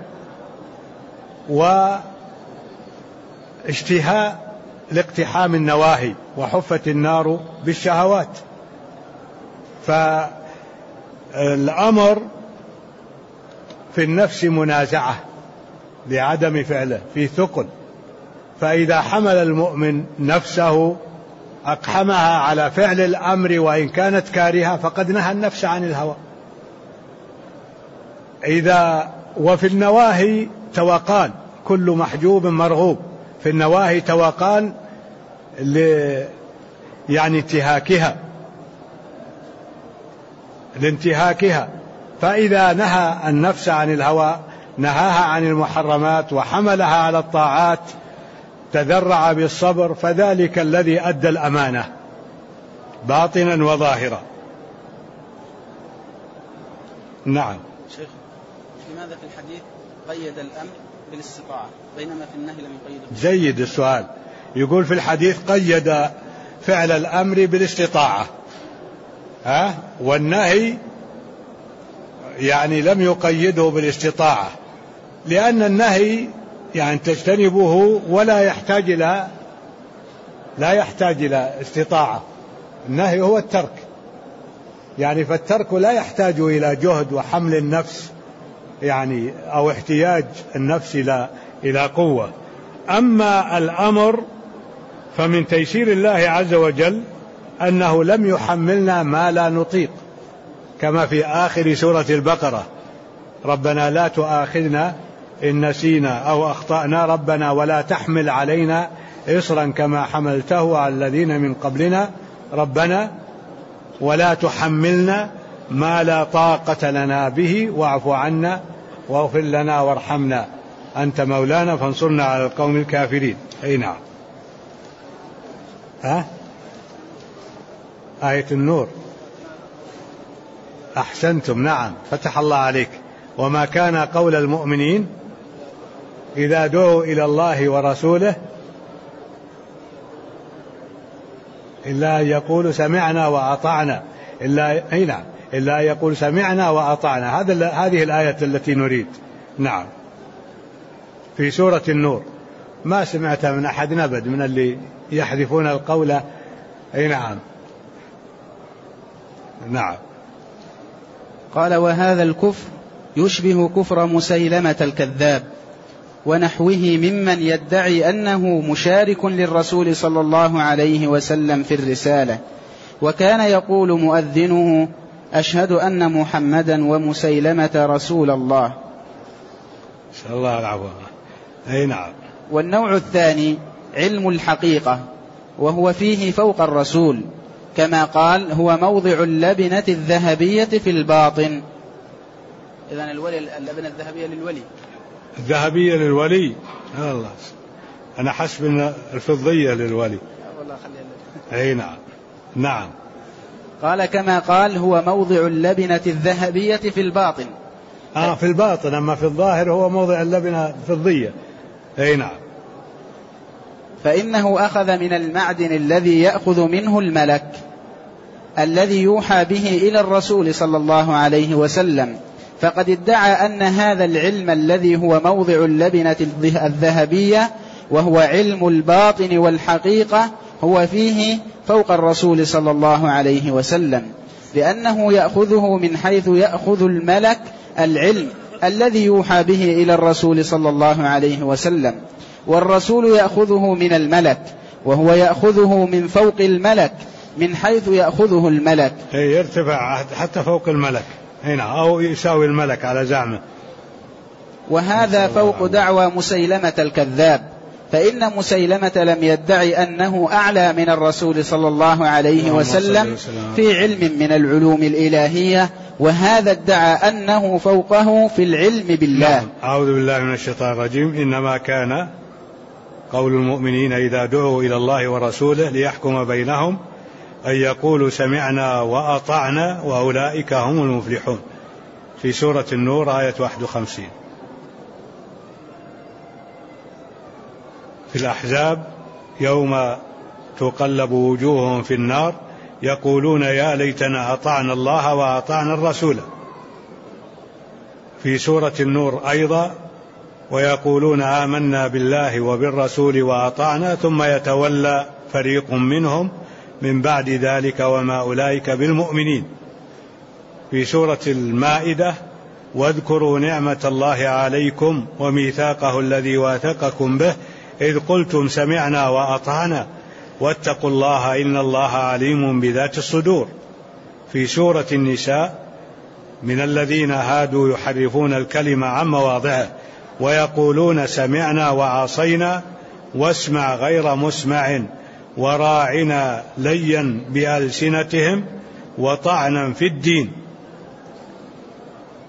واشتهاء لاقتحام النواهي، وحفت النار بالشهوات. فالأمر في النفس منازعة لعدم فعله، في ثقل، فإذا حمل المؤمن نفسه أقحمها على فعل الأمر وإن كانت كارهة فقد نهى النفس عن الهوى. وفي النواهي توقان، كل محجوب مرغوب، في النواهي توقان انتهاكها، فإذا نهى النفس عن الهوى نهاها عن المحرمات وحملها على الطاعات تذرع بالصبر، فذلك الذي أدى الأمانة باطنا وظاهرا. نعم. شيخ، لماذا في الحديث قيد الأمر بالاستطاعة بينما في النهي لم يقيده؟ جيد السؤال. يقول في الحديث قيد فعل الأمر بالاستطاعة، والنهي يعني لم يقيده بالاستطاعة، لأن النهي يعني تجتنبه ولا يحتاج إلى استطاعة. النهي هو الترك يعني، فالترك لا يحتاج إلى جهد وحمل النفس يعني أو احتياج النفس إلى قوة. أما الأمر فمن تيسير الله عز وجل أنه لم يحملنا ما لا نطيق، كما في آخر سورة البقرة: ربنا لا تؤاخذنا إن نسينا أو أخطأنا ربنا ولا تحمل علينا إصرا كما حملته على الذين من قبلنا ربنا ولا تحملنا ما لا طاقة لنا به واعف عنا واغفر لنا وارحمنا أنت مولانا فانصرنا على القوم الكافرين. أي نعم. آية النور. أحسنتم، نعم، فتح الله عليك. وما كان قول المؤمنين إذا دعوا إلى الله ورسوله إلا يقولوا سمعنا وأطعنا، إلا يقول سمعنا وأطعنا. هذه الآية التي نريد. نعم، في سورة النور. ما سمعت من أحد أبد من اللي يحذفون القول. أي نعم. نعم. قال: وهذا الكفر يشبه كفر مسيلمة الكذاب ونحوه ممن يدعي أنه مشارك للرسول صلى الله عليه وسلم في الرسالة، وكان يقول مؤذنه: أشهد أن محمدا ومسيلمة رسول الله. صلى الله العفو. أي نعم. والنوع الثاني علم الحقيقة، وهو فيه فوق الرسول، كما قال: هو موضع اللبنة الذهبية في الباطن. إذن اللبنة الذهبية للولي. الذهبية للولي. الله، أنا حسب الفضية للولي. والله خليها. أي نعم. نعم. قال: كما قال: هو موضع اللبنة الذهبية في الباطن. في الباطن، أما في الظاهر هو موضع اللبنة الفضية. أي نعم. فإنه أخذ من المعدن الذي يأخذ منه الملك الذي يوحى به إلى الرسول صلى الله عليه وسلم، فقد ادعى أن هذا العلم الذي هو موضع اللبنة الذهبية وهو علم الباطن والحقيقة هو فيه فوق الرسول صلى الله عليه وسلم، لأنه يأخذه من حيث يأخذ الملك العلم الذي يوحى به إلى الرسول صلى الله عليه وسلم، والرسول يأخذه من الملك، وهو يأخذه من فوق الملك من حيث يأخذه الملك، يرتفع حتى فوق الملك هنا أو يساوي الملك على زعمه. وهذا فوق دعوى مسيلمة الكذاب، فإن مسيلمة لم يدعي أنه أعلى من الرسول صلى الله عليه وسلم في علم من العلوم الإلهية، وهذا ادعى أنه فوقه في العلم بالله. أعوذ بالله من الشيطان الرجيم. إنما كان قول المؤمنين إذا دعوا إلى الله ورسوله ليحكم بينهم أن يقولوا سمعنا وأطعنا وأولئك هم المفلحون، في سورة النور آية 51. في الأحزاب: يوم تقلب وجوههم في النار يقولون يا ليتنا أطعنا الله وأطعنا الرسول. في سورة النور أيضا: ويقولون آمنا بالله وبالرسول وأطعنا ثم يتولى فريق منهم من بعد ذلك وما أولئك بالمؤمنين. في سورة المائدة: واذكروا نعمة الله عليكم وميثاقه الذي واثقكم به إذ قلتم سمعنا وأطعنا واتقوا الله إن الله عليم بذات الصدور. في سورة النساء: من الذين هادوا يحرفون الكلم عن مواضعه ويقولون سمعنا وعصينا واسمع غير مسمع وراعنا ليا بألسنتهم وطعنا في الدين.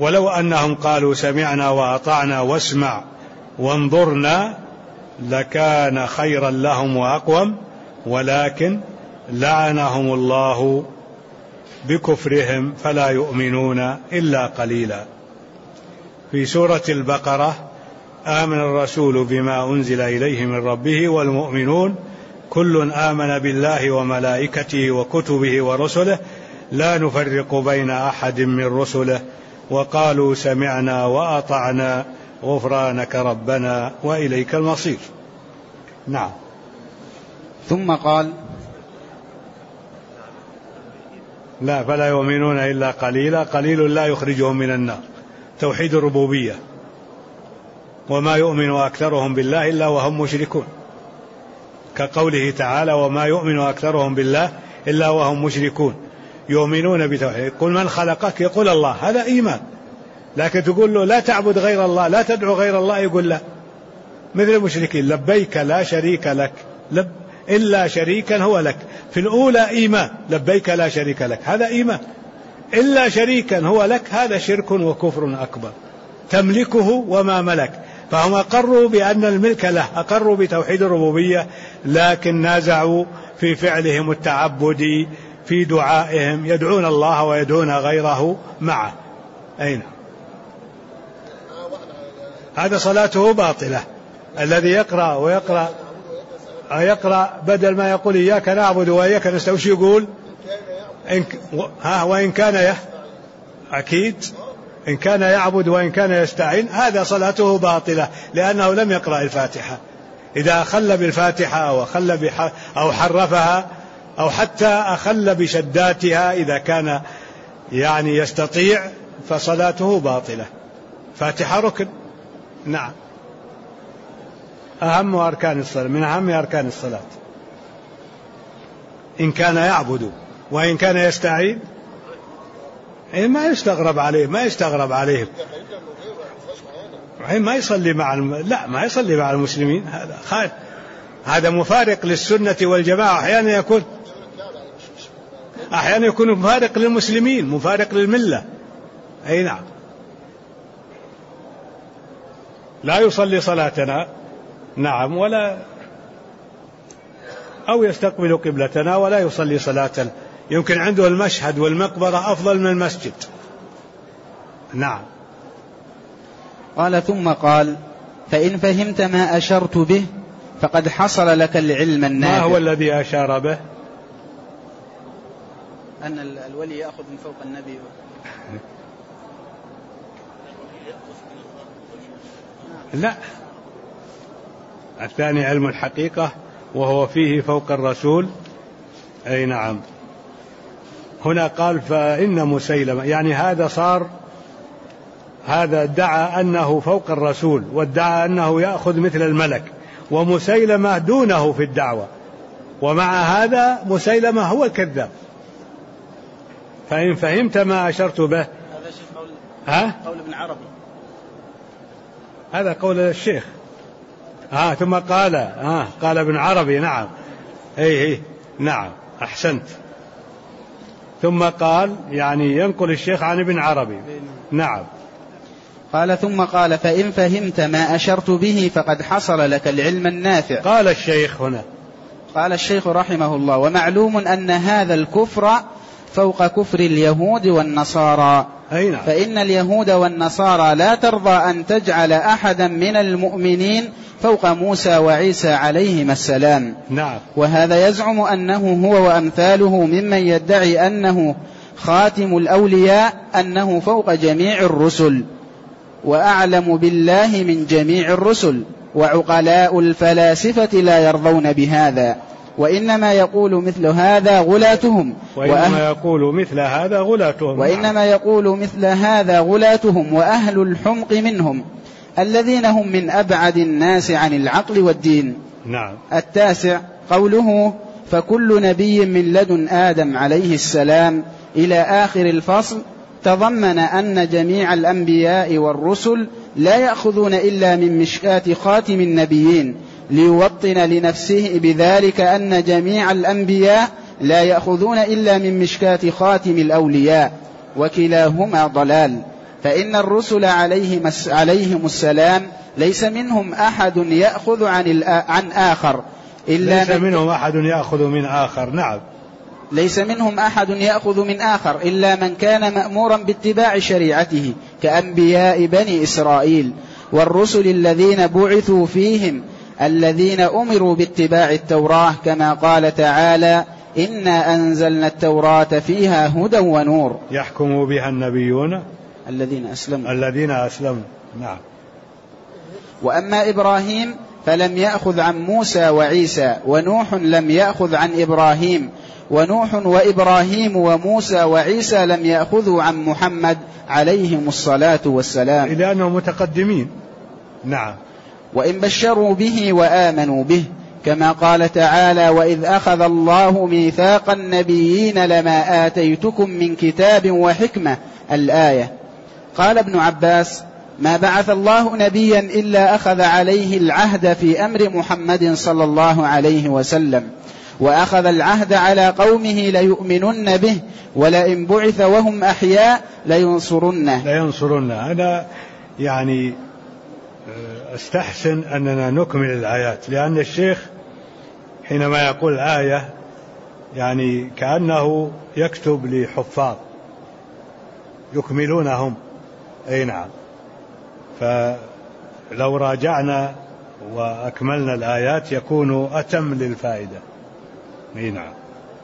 ولو أنهم قالوا سمعنا وأطعنا واسمع وانظرنا لكان خيرا لهم وأقوم، ولكن لعنهم الله بكفرهم فلا يؤمنون إلا قليلا. في سورة البقرة: آمن الرسول بما أنزل إليه من ربه والمؤمنون كل آمن بالله وملائكته وكتبه ورسله لا نفرق بين أحد من رسله وقالوا سمعنا وأطعنا غفرانك ربنا وإليك المصير. نعم. ثم قال: لا، فلا يؤمنون إلا قليلا، قليل لا يخرجهم من النار، توحيد الربوبية. وما يؤمن أكثرهم بالله إلا وهم مشركون، كقوله تعالى: وما يؤمن أكثرهم بالله إلا وهم مشركون. يؤمنون بتوحيد. قل من خلقك؟ يقول الله، هذا إيمان. لكن تقول له لا تعبد غير الله، لا تدعو غير الله، يقول لا، مثل المشركين: لبيك لا شريك لك، إلا شريكا هو لك. في الأولى إيمان، لبيك لا شريك لك، هذا إيمان. إلا شريكا هو لك، هذا شرك وكفر أكبر، تملكه وما ملك. فهم أقروا بأن الملك له، أقروا بتوحيد الربوبية، لكن نازعوا في فعلهم التعبدي، في دعائهم يدعون الله ويدعون غيره معه. أين هذا صلاته باطلة. الذي يقرأ بدل ما يقول إياك نعبد وإياك نستعين، وش يقول؟ وإن كان أكيد إن كان يعبد وإن كان يستعين، هذا صلاته باطلة، لأنه لم يقرأ الفاتحة. إذا أخل بالفاتحة أو حرفها أو حتى أخل بشداتها إذا كان يعني يستطيع، فصلاته باطلة. فاتحة ركن. نعم، أهم أركان الصلاة، من أهم أركان الصلاة. إن كان يعبد وإن كان يستعين، ما يستغرب عليه، ما يصلي ما يصلي مع المسلمين. هذا مفارق للسنة والجماعة. أحيانا يكون مفارق للمسلمين، مفارق للملة. أي نعم، لا يصلي صلاتنا، نعم، أو يستقبل قبلتنا ولا يصلي صلاتنا. يمكن عنده المشهد والمقبرة أفضل من المسجد. نعم. قال: ثم قال: فإن فهمت ما أشرت به فقد حصل لك العلم النافع. ما هو الذي أشار به؟ أن الولي يأخذ من فوق النبي. لا، الثاني علم الحقيقة وهو فيه فوق الرسول. أي نعم. هنا قال: فإن مسيلمة، يعني هذا ادعى أنه فوق الرسول، وادعى أنه يأخذ مثل الملك، ومسيلمة دونه في الدعوة، ومع هذا مسيلمة هو الكذاب. فإن فهمت ما أشرت به. هذا قول ابن عربي. هذا قول الشيخ. ثم قال ابن عربي. نعم. نعم، أحسنت. ثم قال، يعني ينقل الشيخ عن ابن عربي. نعم. قال: ثم قال: فإن فهمت ما أشرت به فقد حصل لك العلم النافع. قال الشيخ هنا، قال الشيخ رحمه الله: ومعلوم أن هذا الكفر فوق كفر اليهود والنصارى. فإن اليهود والنصارى لا ترضى أن تجعل أحدا من المؤمنين فوق موسى وعيسى عليهما السلام. نعم. وهذا يزعم أنه هو وأمثاله ممن يدعي أنه خاتم الأولياء، أنه فوق جميع الرسل وأعلم بالله من جميع الرسل. وعقلاء الفلاسفة لا يرضون بهذا، وإنما يقول مثل هذا غلاتهم وأهل الحمق منهم، الذين هم من أبعد الناس عن العقل والدين. نعم. 9 قوله: فكل نبي من لدن آدم عليه السلام إلى آخر الفصل، تضمن أن جميع الأنبياء والرسل لا يأخذون إلا من مشكاة خاتم النبيين، ليوطن لنفسه بذلك أن جميع الأنبياء لا يأخذون إلا من مشكاة خاتم الأولياء، وكلاهما ضلال. فإن الرسل عليهم السلام ليس منهم أحد يأخذ عن آخر إلا ليس منهم أحد يأخذ من آخر. نعم. ليس منهم أحد يأخذ من آخر إلا من كان مأمورا باتباع شريعته كأنبياء بني إسرائيل والرسل الذين بعثوا فيهم الذين أمروا باتباع التوراة كما قال تعالى إنا أنزلنا التوراة فيها هدى ونور يحكم بها النبيون الذين أسلموا. نعم. وأما إبراهيم فلم يأخذ عن موسى وعيسى ونوح لم يأخذ عن إبراهيم ونوح وإبراهيم وموسى وعيسى لم يأخذوا عن محمد عليهم الصلاة والسلام إلى أنهم متقدمين. نعم. وإن بشروا به وآمنوا به كما قال تعالى وإذ أخذ الله ميثاق النبيين لما آتيتكم من كتاب وحكمة الآية. قال ابن عباس ما بعث الله نبيا إلا أخذ عليه العهد في أمر محمد صلى الله عليه وسلم وأخذ العهد على قومه ليؤمنن به ولئن بعث وهم أحياء لينصرنه. أنا يعني استحسن أننا نكمل الآيات لأن الشيخ حينما يقول آية يعني كأنه يكتب لحفاظ يكملونهم. أي نعم. فلو راجعنا وأكملنا الآيات يكون أتم للفائدة. أي نعم.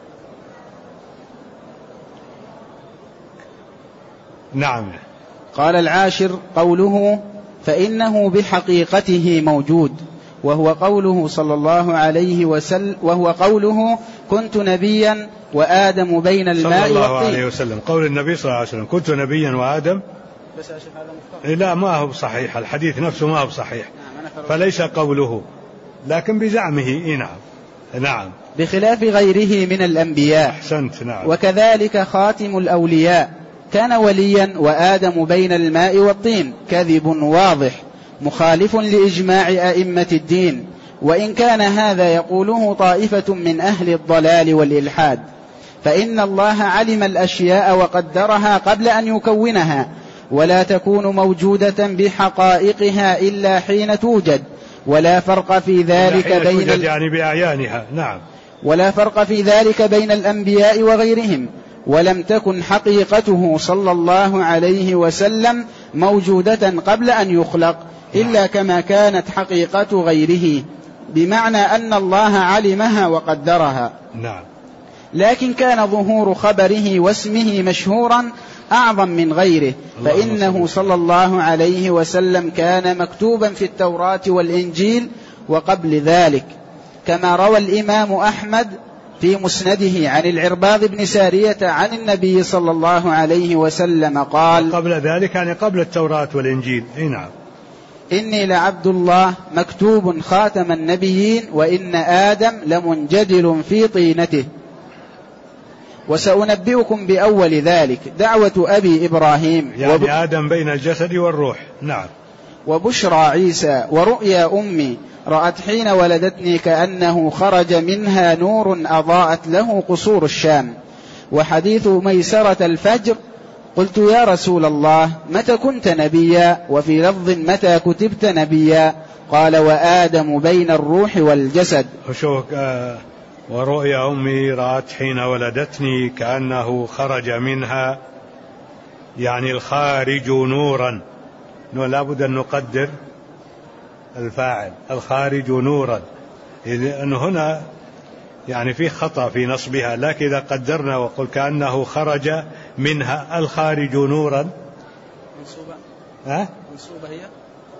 نعم. قال العاشر قوله فإنه بحقيقته موجود وهو قوله صلى الله عليه وسلم وهو قوله كنت نبيا وآدم بين الماء والطين. صلى الله عليه وسلم قول النبي صلى الله عليه وسلم كنت نبيا وآدم لا ما هو صحيح الحديث نفسه ما هو صحيح فليس قوله لكن بزعمه. نعم. نعم. بخلاف غيره من الأنبياء. أحسنت. نعم. وكذلك خاتم الأولياء كان وليا وآدم بين الماء والطين كذب واضح مخالف لإجماع أئمة الدين وإن كان هذا يقوله طائفة من أهل الضلال والإلحاد فإن الله علم الأشياء وقدرها قبل أن يكونها ولا تكون موجودة بحقائقها إلا حين توجد ولا فرق في ذلك بين يعني بأعيانها. نعم. ولا فرق في ذلك بين الأنبياء وغيرهم ولم تكن حقيقته صلى الله عليه وسلم موجودة قبل أن يخلق إلا كما كانت حقيقة غيره بمعنى أن الله علمها وقدرها. نعم. لكن كان ظهور خبره واسمه مشهورا أعظم من غيره فإنه صلى الله عليه وسلم كان مكتوبا في التوراة والإنجيل وقبل ذلك كما روى الإمام أحمد في مسنده عن العرباض بن سارية عن النبي صلى الله عليه وسلم قال قبل ذلك يعني قبل التوراة والإنجيل. نعم. إني لعبد الله مكتوب خاتم النبيين وإن آدم لمنجدل في طينته. وسأنبئكم بأول ذلك دعوة أبي إبراهيم يعني آدم بين الجسد والروح. نعم. وبشرى عيسى ورؤيا أمي رأت حين ولدتني كأنه خرج منها نور أضاءت له قصور الشام. وحديث ميسرة الفجر قلت يا رسول الله متى كنت نبيا وفي لفظ متى كتبت نبيا قال وآدم بين الروح والجسد. ورؤيا أمي رأت حين ولدتني كأنه خرج منها يعني الخارج نورا. لا بد أن نقدر الفاعل الخارج نورا لأن هنا يعني في خطأ في نصبها لكن إذا قدرنا وقل كأنه خرج منها الخارج نورا منصوبة هي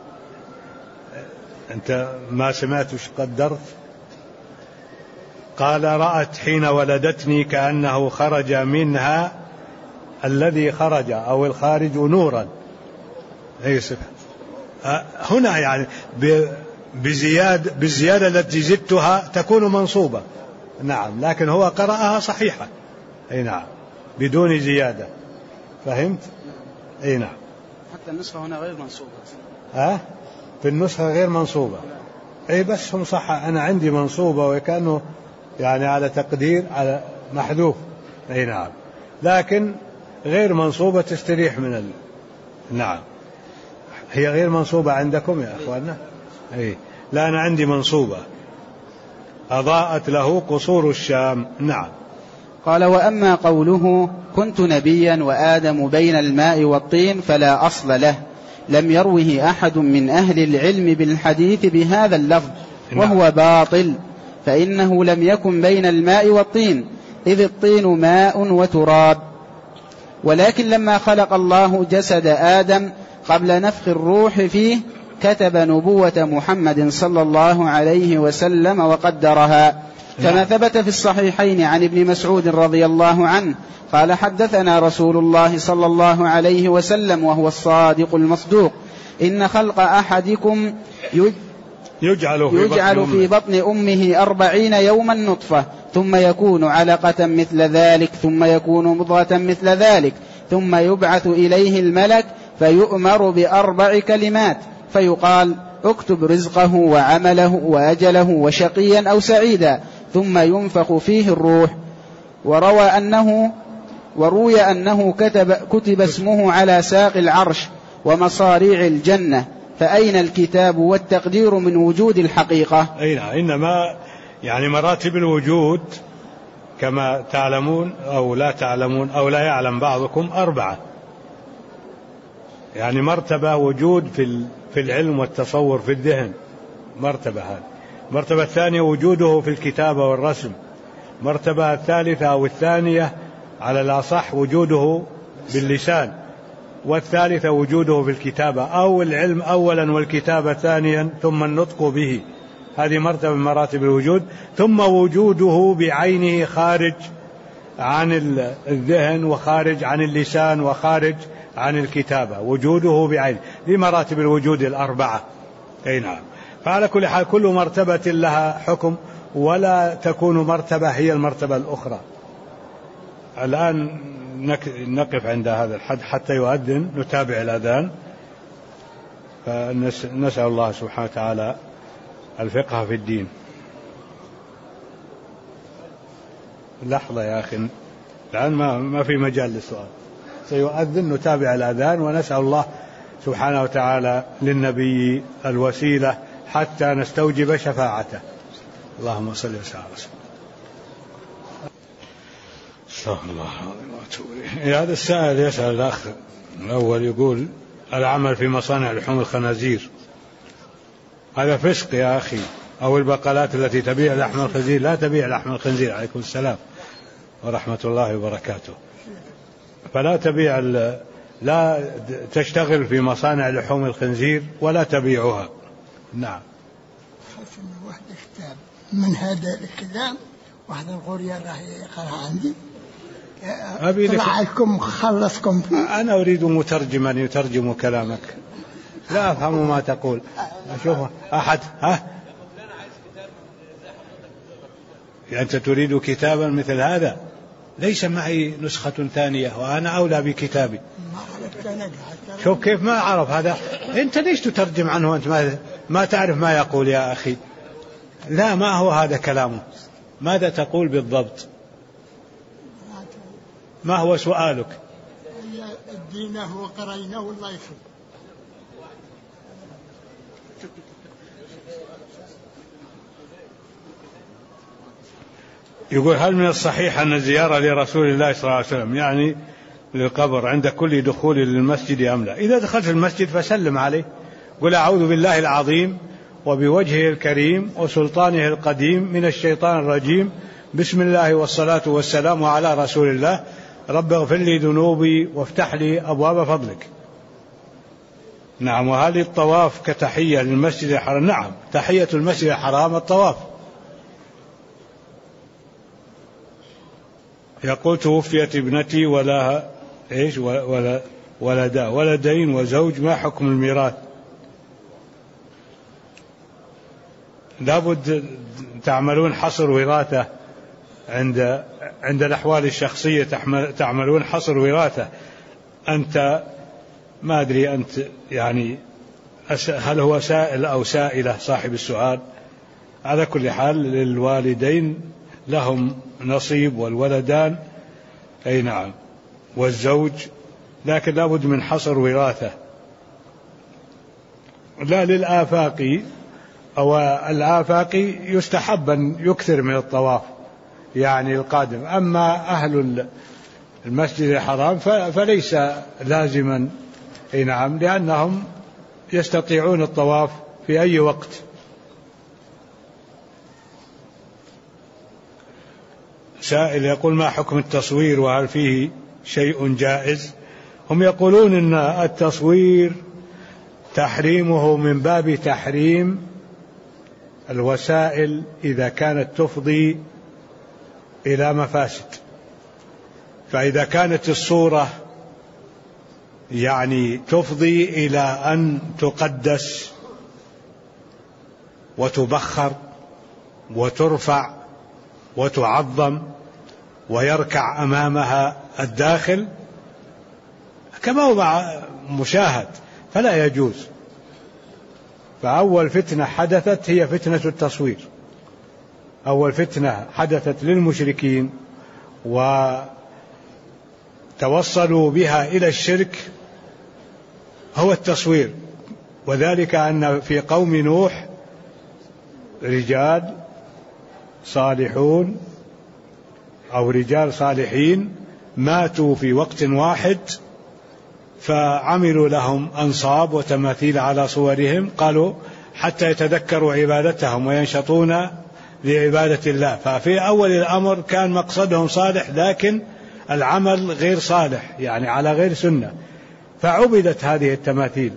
أنت ما سمعت وش قدرت. قال رأت حين ولدتني كأنه خرج منها الذي خرج أو الخارج نورا. أي صفة هنا يعني بالزيادة التي زدتها تكون منصوبة. نعم. لكن هو قرأها صحيحة. أي نعم بدون زيادة. فهمت. أي نعم. حتى النسخة هنا غير منصوبة. في النسخة غير منصوبة. أي بس هم صح أنا عندي منصوبة وكأنه يعني على تقدير على محذوف. أي نعم. لكن غير منصوبة تستريح من نعم. هي غير منصوبة عندكم يا أخواننا؟ لا، أنا عندي منصوبة، أضاءت له قصور الشام. نعم. قال: وأما قوله كنت نبيا وآدم بين الماء والطين فلا أصل له، لم يروه أحد من أهل العلم بالحديث بهذا اللفظ، وهو باطل، فإنه لم يكن بين الماء والطين، إذ الطين ماء وتراب. ولكن لما خلق الله جسد آدم قبل نفخ الروح فيه كتب نبوة محمد صلى الله عليه وسلم وقدرها، كما ثبت في الصحيحين عن ابن مسعود رضي الله عنه قال: حدثنا رسول الله صلى الله عليه وسلم وهو الصادق المصدوق: إن خلق أحدكم يجعل في بطن أمه 40 يوما نطفة، ثم يكون علقة مثل ذلك، ثم يكون مضغة مثل ذلك، ثم يبعث إليه الملك فيؤمر ب4 كلمات، فيقال: اكتب رزقه وعمله وأجله وشقيا أو سعيدا، ثم ينفخ فيه الروح. وروي أنه كتب اسمه على ساق العرش ومصاريع الجنة، فأين الكتاب والتقدير من وجود الحقيقة؟ إنما يعني مراتب الوجود كما تعلمون أو لا تعلمون أو لا يعلم بعضكم 4. يعني مرتبة وجود في العلم والتصور في الذهن، مرتبة هذه. مرتبة الثانية وجوده في الكتابة والرسم. مرتبة الثالثة أو الثانية على الأصح وجوده باللسان. والثالثة وجوده في الكتابة أو العلم أولا والكتابة ثانيا ثم النطق به. هذه مرتبة من مراتب الوجود. ثم وجوده بعينه خارج عن الذهن وخارج عن اللسان وخارج عن الكتابة، وجوده بعينه. دي مراتب الوجود 4. نعم. فعلى كل حال كل مرتبة لها حكم، ولا تكون مرتبة هي المرتبة الأخرى. الآن نقف عند هذا الحد حتى يؤذن، نتابع الأذان، فنسأل الله سبحانه وتعالى الفقه في الدين. لحظة يا أخي، الآن ما في مجال للسؤال، سيؤذن، نتابع الأذان، ونسأل الله سبحانه وتعالى للنبي الوسيلة حتى نستوجب شفاعته. اللهم صل وسلم على رسول الله. هذا السائل يسأل الأخ الأول، يقول: العمل في مصانع لحوم الخنازير هذا فسق يا أخي، أو البقالات التي تبيع لحم الخنزير لا تبيع لحم الخنزير. عليكم السلام ورحمة الله وبركاته. فلا تبيع، لا تشتغل في مصانع لحوم الخنزير ولا تبيعها. نعم. خاف إنه واحد كتاب من هذا الكلام، واحد الغوريا راح يقرأ عندي، طلع لكم خلصكم فيه. أنا أريد مترجما يترجم كلامك، لا أفهم ما تقول. أشوف أحد يعني أنت تريد كتابا مثل هذا؟ ليس معي نسخة ثانية وأنا أولى بكتابي. شوف كيف ما أعرف هذا. أنت ليش تترجم عنه؟ أنت ما تعرف ما يقول يا أخي. لا، ما هو هذا كلامه. ماذا تقول بالضبط؟ ما هو سؤالك؟ اديناه وقريناه والله يخلق. يقول: هل من الصحيح أن الزيارة لرسول الله صلى الله عليه وسلم يعني للقبر عند كل دخول للمسجد أم لا؟ إذا دخلت المسجد فسلم عليه، قل: أعوذ بالله العظيم وبوجهه الكريم وسلطانه القديم من الشيطان الرجيم، بسم الله والصلاة والسلام على رسول الله، رب اغفر لي ذنوبي وافتح لي أبواب فضلك. نعم. وهل الطواف كتحية للمسجد الحرام؟ نعم، تحية المسجد الحرام الطواف. يقول: توفيت ابنتي ولها ولدين وزوج، ما حكم الميراث؟ لابد تعملون حصر وراثة عند الأحوال الشخصية، تعملون حصر وراثة. أنت ما أدري، أنت يعني هل هو سائل أو سائلة صاحب السؤال؟ على كل حال للوالدين لهم نصيب والولدان، أي نعم، والزوج لكن لابد من حصر وراثة، لا للآفاقي أو الآفاقي يستحب أن يكثر من الطواف يعني القادم، أما أهل المسجد الحرام فليس لازما، نعم، لأنهم يستطيعون الطواف في أي وقت. سائل يقول: ما حكم التصوير وهل فيه شيء جائز؟ هم يقولون إن التصوير تحريمه من باب تحريم الوسائل إذا كانت تفضي إلى مفاسد، فإذا كانت الصورة يعني تفضي إلى أن تقدس وتبخر وترفع وتعظم ويركع أمامها الداخل كما هو مشاهد فلا يجوز. فأول فتنة حدثت هي فتنة التصوير، أول فتنة حدثت للمشركين وتوصلوا بها إلى الشرك هو التصوير، وذلك أن في قوم نوح رجال صالحون أو رجال صالحين ماتوا في وقت واحد، فعملوا لهم أنصاب وتماثيل على صورهم، قالوا حتى يتذكروا عبادتهم وينشطون لعبادة الله. ففي أول الأمر كان مقصدهم صالح لكن العمل غير صالح، يعني على غير سنة، فعبدت هذه التماثيل.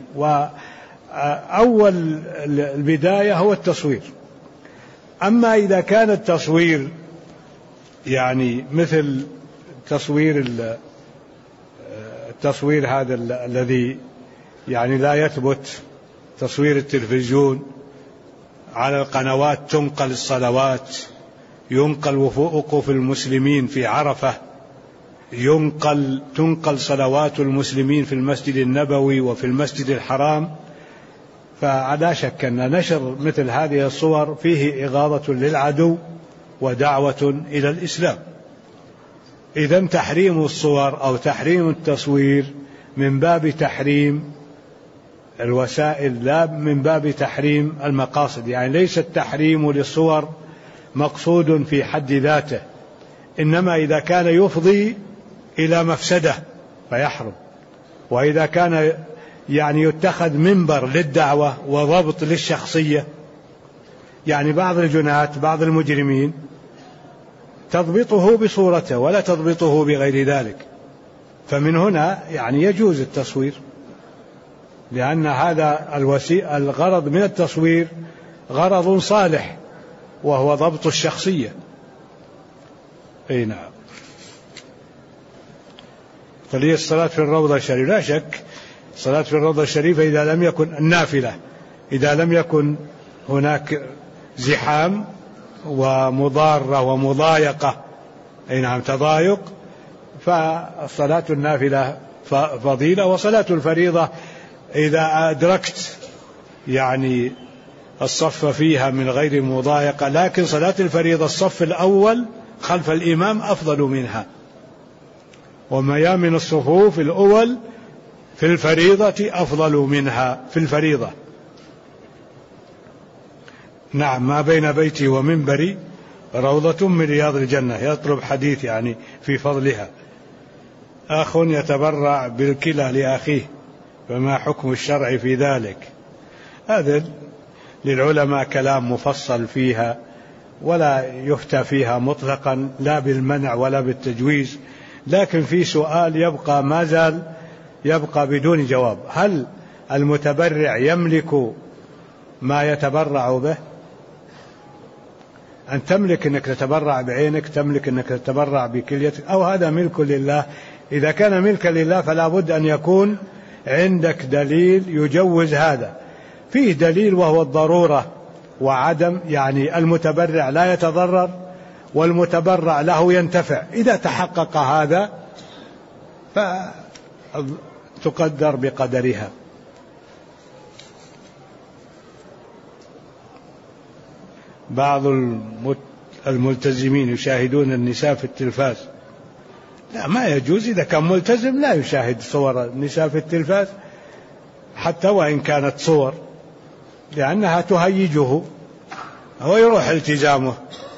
وأول البداية هو التصوير. أما إذا كان التصوير يعني مثل التصوير هذا الذي يعني لا يثبت، تصوير التلفزيون على القنوات، تنقل الصلوات، ينقل وقوف المسلمين في عرفة، تنقل صلوات المسلمين في المسجد النبوي وفي المسجد الحرام، فلا شك أن نشر مثل هذه الصور فيه إغاظة للعدو ودعوة إلى الإسلام. إذن تحريم الصور أو تحريم التصوير من باب تحريم الوسائل لا من باب تحريم المقاصد، يعني ليس التحريم للصور مقصود في حد ذاته، إنما إذا كان يفضي إلى مفسدة فيحرم، وإذا كان يعني يتخذ منبر للدعوة وضبط للشخصية، يعني بعض الجنات بعض المجرمين تضبطه بصورته ولا تضبطه بغير ذلك، فمن هنا يعني يجوز التصوير، لأن هذا الغرض من التصوير غرض صالح وهو ضبط الشخصية. أي نعم. فلي الصلاة في الروضة الشريفة، لا شك الصلاة في الروضة الشريفة إذا لم يكن النافلة، إذا لم يكن هناك زحام ومضارة ومضايقة، أي نعم تضايق، فالصلاة النافلة فضيلة. وصلاة الفريضة إذا أدركت يعني الصف فيها من غير مضايقة، لكن صلاة الفريضة الصف الأول خلف الإمام أفضل منها، وميامن الصفوف الأول في الفريضة أفضل منها في الفريضة. نعم. ما بين بيتي ومنبري روضة من رياض الجنة، يطلب حديث يعني في فضلها. أخ يتبرع بالكلى لأخيه، فما حكم الشرع في ذلك؟ هذا للعلماء كلام مفصل فيها، ولا يفتى فيها مطلقا لا بالمنع ولا بالتجويز، لكن في سؤال يبقى ما زال يبقى بدون جواب: هل المتبرع يملك ما يتبرع به؟ أن تملك أنك تتبرع بعينك، تملك أنك تتبرع بكليتك، أو هذا ملك لله؟ إذا كان ملكا لله فلا بد أن يكون عندك دليل يجوز هذا. فيه دليل وهو الضرورة وعدم، يعني المتبرع لا يتضرر والمتبرع له ينتفع. إذا تحقق هذا فتقدر بقدرها. بعض الملتزمين يشاهدون النساء في التلفاز لا ما يجوز. إذا كان ملتزم لا يشاهد صور النساء في التلفاز حتى وإن كانت صور، لأنها تهيجه ويروح التزامه.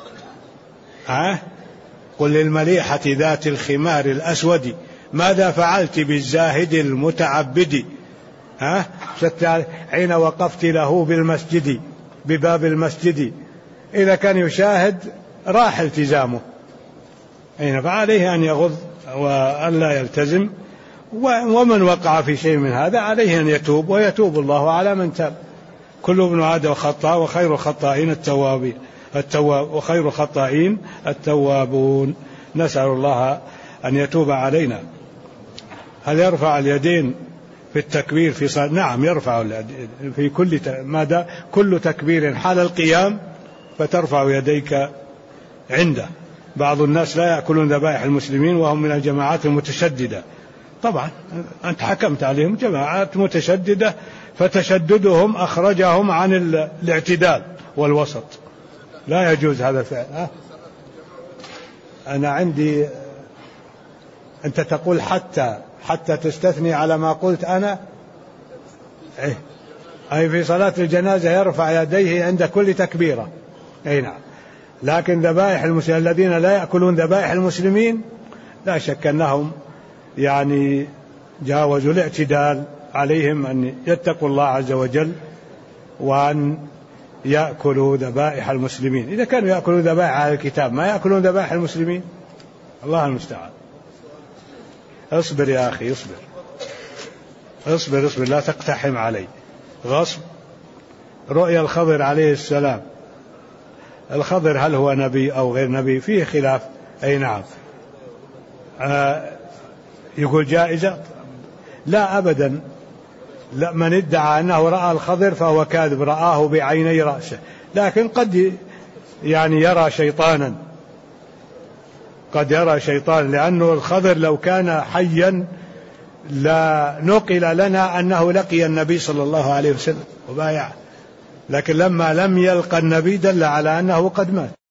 قل للمليحة ذات الخمار الأسود ماذا فعلت بالزاهد المتعبد؟ حين وقفت له بالمسجد بباب المسجد. إذا كان يشاهد راح التزامه، فعليه أن يغض وأن لا يلتزم. ومن وقع في شيء من هذا عليه أن يتوب، ويتوب الله على من تاب. كل ابن آدم خطاء وخير الخطائين التواب وخير الخطائين التوابون. نسأل الله أن يتوب علينا. هل يرفع اليدين في التكبير في صلاة؟ نعم يرفع اليدين في كل تكبير حال القيام فترفع يديك عنده. بعض الناس لا يأكلون ذبائح المسلمين وهم من الجماعات المتشددة. طبعا أنت حكمت عليهم جماعات متشددة، فتشددهم أخرجهم عن الاعتدال والوسط. لا يجوز هذا الفعل. أنا عندي أنت تقول حتى تستثني على ما قلت أنا. أي في صلاة الجنازة يرفع يديه عند كل تكبيرة. نعم. لكن ذبائح المسلمين الذين لا يأكلون ذبائح المسلمين لا شك أنهم يعني جاوزوا الاعتدال. عليهم أن يتقوا الله عز وجل وأن يأكلوا ذبائح المسلمين. إذا كانوا يأكلون ذبائح على الكتاب ما يأكلون ذبائح المسلمين. الله المستعان. اصبر يا أخي اصبر لا تقتحم علي غصب. رؤيا الخضر عليه السلام. الخضر هل هو نبي أو غير نبي؟ فيه خلاف. أي نعم. يقول جائزة؟ لا أبدا. لا، من ادعى أنه رأى الخضر فهو كاذب، رآه بعيني رأسه. لكن قد يرى شيطانا، لأنه الخضر لو كان حيا لا نقل لنا أنه لقي النبي صلى الله عليه وسلم وبايعه، لكن لما لم يلقى النبي دل على أنه قد مات.